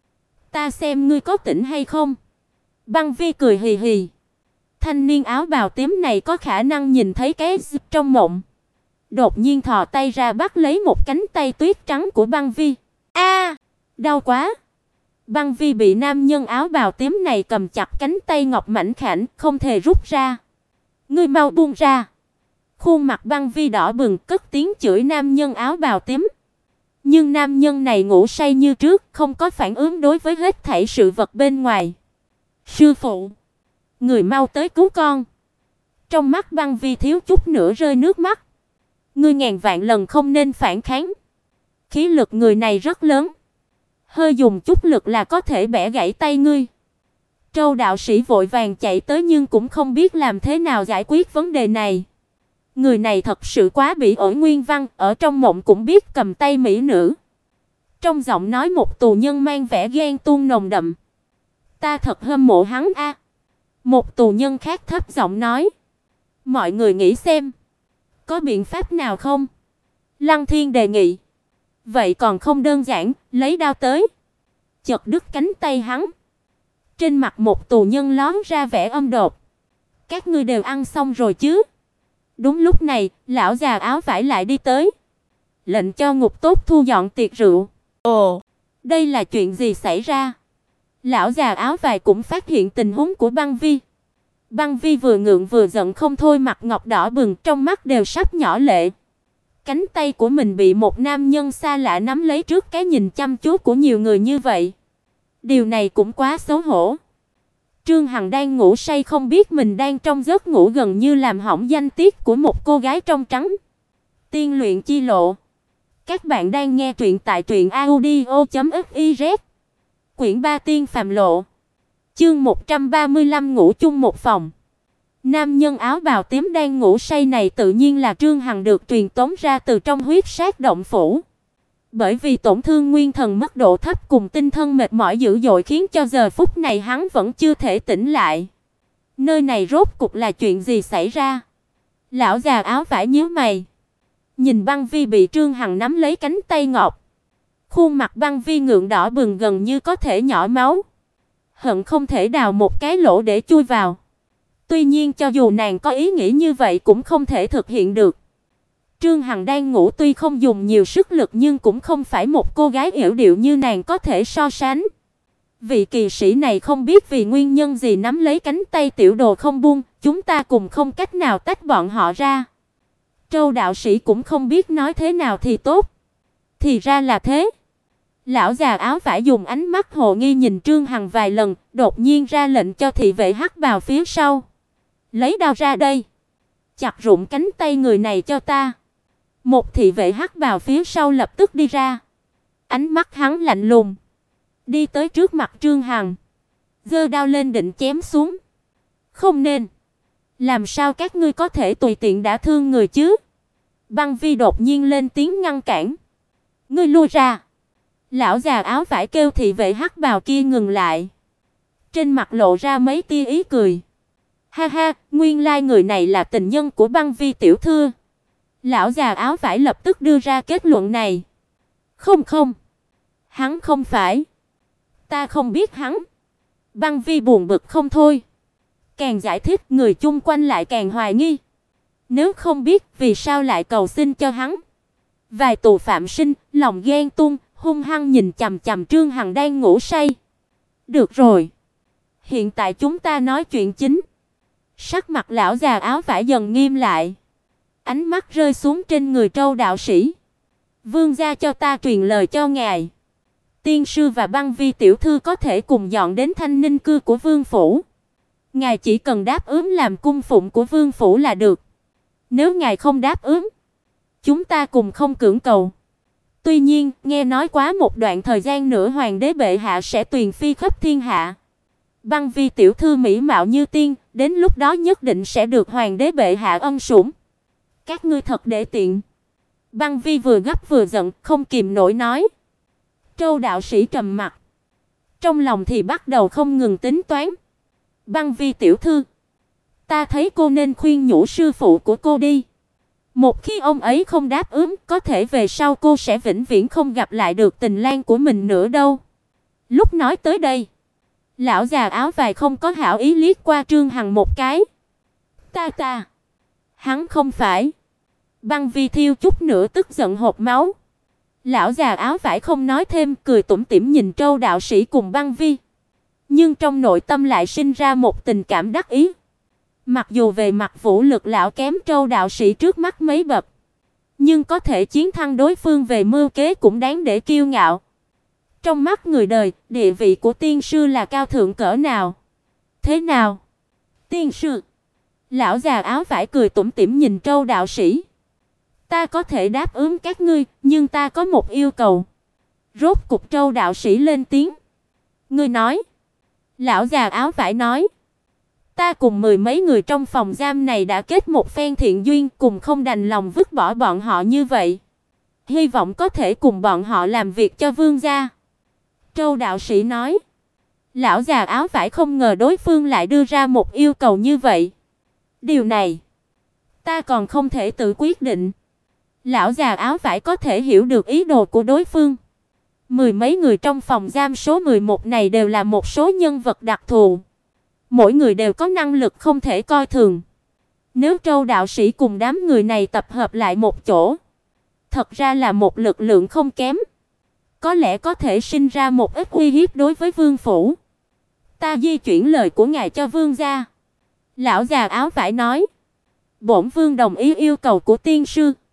Ta xem ngươi có tỉnh hay không. Băng Vi cười hì hì. Thanh niên áo bào tím này có khả năng nhìn thấy cái trong mộng. Đột nhiên thò tay ra bắt lấy một cánh tay tuyết trắng của Băng Vi. A, đau quá. Băng Vi bị nam nhân áo bào tím này cầm chặt cánh tay ngọc mảnh khảnh, không thể rút ra. Ngươi mau buông ra. Khuôn mặt Băng Vi đỏ bừng, cất tiếng chửi nam nhân áo bào tím. Nhưng nam nhân này ngủ say như trước, không có phản ứng đối với hết thảy sự vật bên ngoài. Sư phụ, người mau tới cứu con. Trong mắt Băng Vi thiếu chút nữa rơi nước mắt. Ngươi ngàn vạn lần không nên phản kháng. Khí lực người này rất lớn. Hơi dùng chút lực là có thể bẻ gãy tay ngươi. Trâu đạo sĩ vội vàng chạy tới nhưng cũng không biết làm thế nào giải quyết vấn đề này. Người này thật sự quá bị ổi nguyên văn, ở trong mộng cũng biết cầm tay mỹ nữ. Trong giọng nói một tù nhân mang vẻ ghen tuông nồng đậm. Ta thật hâm mộ hắn a. Một tù nhân khác thấp giọng nói. Mọi người nghĩ xem, có biện pháp nào không? Lăng Thiên đề nghị. Vậy còn không đơn giản, lấy đao tới. Chật đứt cánh tay hắn. Trên mặt một tù nhân lóm ra vẻ âm độc. Các ngươi đều ăn xong rồi chứ? Đúng lúc này, lão già áo vải lại đi tới. Lệnh cho ngục tốt thu dọn tiệc rượu. Ồ, đây là chuyện gì xảy ra? Lão già áo vải cũng phát hiện tình huống của Băng Vi. Băng Vi vừa ngượng vừa giận không thôi, mặt ngọc đỏ bừng, trong mắt đều sắp nhỏ lệ. Cánh tay của mình bị một nam nhân xa lạ nắm lấy trước cái nhìn chăm chú của nhiều người như vậy. Điều này cũng quá xấu hổ. Trương Hằng đang ngủ say không biết mình đang trong giấc ngủ, gần như làm hỏng danh tiết của một cô gái trong trắng. Tiên luyện chi lộ. Các bạn đang nghe truyện tại truyệnaudio.fiz. Quyển 3 Tiên phàm lộ. Chương 135 ngủ chung một phòng. Nam nhân áo bào tím đang ngủ say này tự nhiên là Trương Hằng được truyền tống ra từ trong huyết sát động phủ. Bởi vì tổn thương nguyên thần mức độ thấp cùng tinh thần mệt mỏi dữ dội khiến cho giờ phút này hắn vẫn chưa thể tỉnh lại. Nơi này rốt cục là chuyện gì xảy ra? Lão già áo vải nhíu mày. Nhìn Băng Vi bị Trương Hằng nắm lấy cánh tay ngọc. Khuôn mặt Băng Vi ngượng đỏ bừng gần như có thể nhỏ máu. Hận không thể đào một cái lỗ để chui vào. Tuy nhiên cho dù nàng có ý nghĩ như vậy cũng không thể thực hiện được. Trương Hằng đang ngủ tuy không dùng nhiều sức lực nhưng cũng không phải một cô gái yểu điệu như nàng có thể so sánh. Vị kỳ sĩ này không biết vì nguyên nhân gì nắm lấy cánh tay tiểu đồ không buông, chúng ta cùng không cách nào tách bọn họ ra. Trâu đạo sĩ cũng không biết nói thế nào thì tốt. Thì ra là thế. Lão già áo vải dùng ánh mắt hồ nghi nhìn Trương Hằng vài lần, đột nhiên ra lệnh cho thị vệ hắc bào phía sau. Lấy đao ra đây. Chặt rụng cánh tay người này cho ta. Một thị vệ hắc bào phía sau lập tức đi ra. Ánh mắt hắn lạnh lùng. Đi tới trước mặt Trương Hằng. Giơ đao lên định chém xuống. Không nên. Làm sao các ngươi có thể tùy tiện đả thương người chứ? Băng Vi đột nhiên lên tiếng ngăn cản. Ngươi lui ra. Lão già áo vải kêu thị vệ hắc bào kia ngừng lại. Trên mặt lộ ra mấy tia ý cười. Ha ha, nguyên lai người này là tình nhân của Băng Vi tiểu thư. Lão già áo vải lập tức đưa ra kết luận này. Không không, hắn không phải. Ta không biết hắn. Băng Vi buồn bực không thôi. Càng giải thích người chung quanh lại càng hoài nghi. Nếu không biết vì sao lại cầu xin cho hắn. Vài tù phạm sinh, lòng ghen tuông, hung hăng nhìn chằm chằm Trương Hằng đang ngủ say. Được rồi. Hiện tại chúng ta nói chuyện chính. Sắc mặt lão già áo vải dần nghiêm lại. Ánh mắt rơi xuống trên người Trâu đạo sĩ. Vương gia cho ta truyền lời cho ngài. Tiên sư và Băng Vi tiểu thư có thể cùng dọn đến Thanh Ninh cư của vương phủ. Ngài chỉ cần đáp ứng làm cung phụng của vương phủ là được. Nếu ngài không đáp ứng, chúng ta cùng không cưỡng cầu. Tuy nhiên, nghe nói quá một đoạn thời gian nữa hoàng đế bệ hạ sẽ tuyền phi khắp thiên hạ. Băng Vi tiểu thư mỹ mạo như tiên, đến lúc đó nhất định sẽ được hoàng đế bệ hạ ân sủng. Các ngươi thật để tiện. Băng Vi vừa gấp vừa giận, không kìm nổi nói. Trâu đạo sĩ trầm mặt. Trong lòng thì bắt đầu không ngừng tính toán. Băng Vi tiểu thư, ta thấy cô nên khuyên nhủ sư phụ của cô đi. Một khi ông ấy không đáp ứng, có thể về sau cô sẽ vĩnh viễn không gặp lại được tình lang của mình nữa đâu. Lúc nói tới đây, lão già áo vải không có hảo ý liếc qua Trương Hằng một cái. Ta, hắn không phải. Băng Vi thiêu chút nữa tức giận hộc máu. Lão già áo vải không nói thêm, cười tủm tỉm nhìn Trâu đạo sĩ cùng Băng Vi. Nhưng trong nội tâm lại sinh ra một tình cảm đắc ý. Mặc dù về mặt vũ lực lão kém Trâu đạo sĩ trước mắt mấy bậc, nhưng có thể chiến thắng đối phương về mưu kế cũng đáng để kiêu ngạo. Trong mắt người đời, địa vị của tiên sư là cao thượng cỡ nào? Thế nào? Tiên sư? Lão già áo vải cười tủm tỉm nhìn Trâu đạo sĩ. Ta có thể đáp ứng các ngươi, nhưng ta có một yêu cầu. Rốt cục Trâu đạo sĩ lên tiếng. Ngươi nói? Lão già áo vải nói. Ta cùng mười mấy người trong phòng giam này đã kết một phen thiện duyên, cùng không đành lòng vứt bỏ bọn họ như vậy. Hy vọng có thể cùng bọn họ làm việc cho vương gia. Trâu đạo sĩ nói. Lão già áo vải không ngờ đối phương lại đưa ra một yêu cầu như vậy. Điều này, ta còn không thể tự quyết định. Lão già áo vải có thể hiểu được ý đồ của đối phương. Mười mấy người trong phòng giam số 11 này đều là một số nhân vật đặc thù. Mỗi người đều có năng lực không thể coi thường. Nếu Trâu đạo sĩ cùng đám người này tập hợp lại một chỗ, thật ra là một lực lượng không kém. Có lẽ có thể sinh ra một ít uy hiếp đối với vương phủ. Ta di chuyển lời của ngài cho vương gia. Lão già áo vải nói. Bổn vương đồng ý yêu cầu của tiên sư.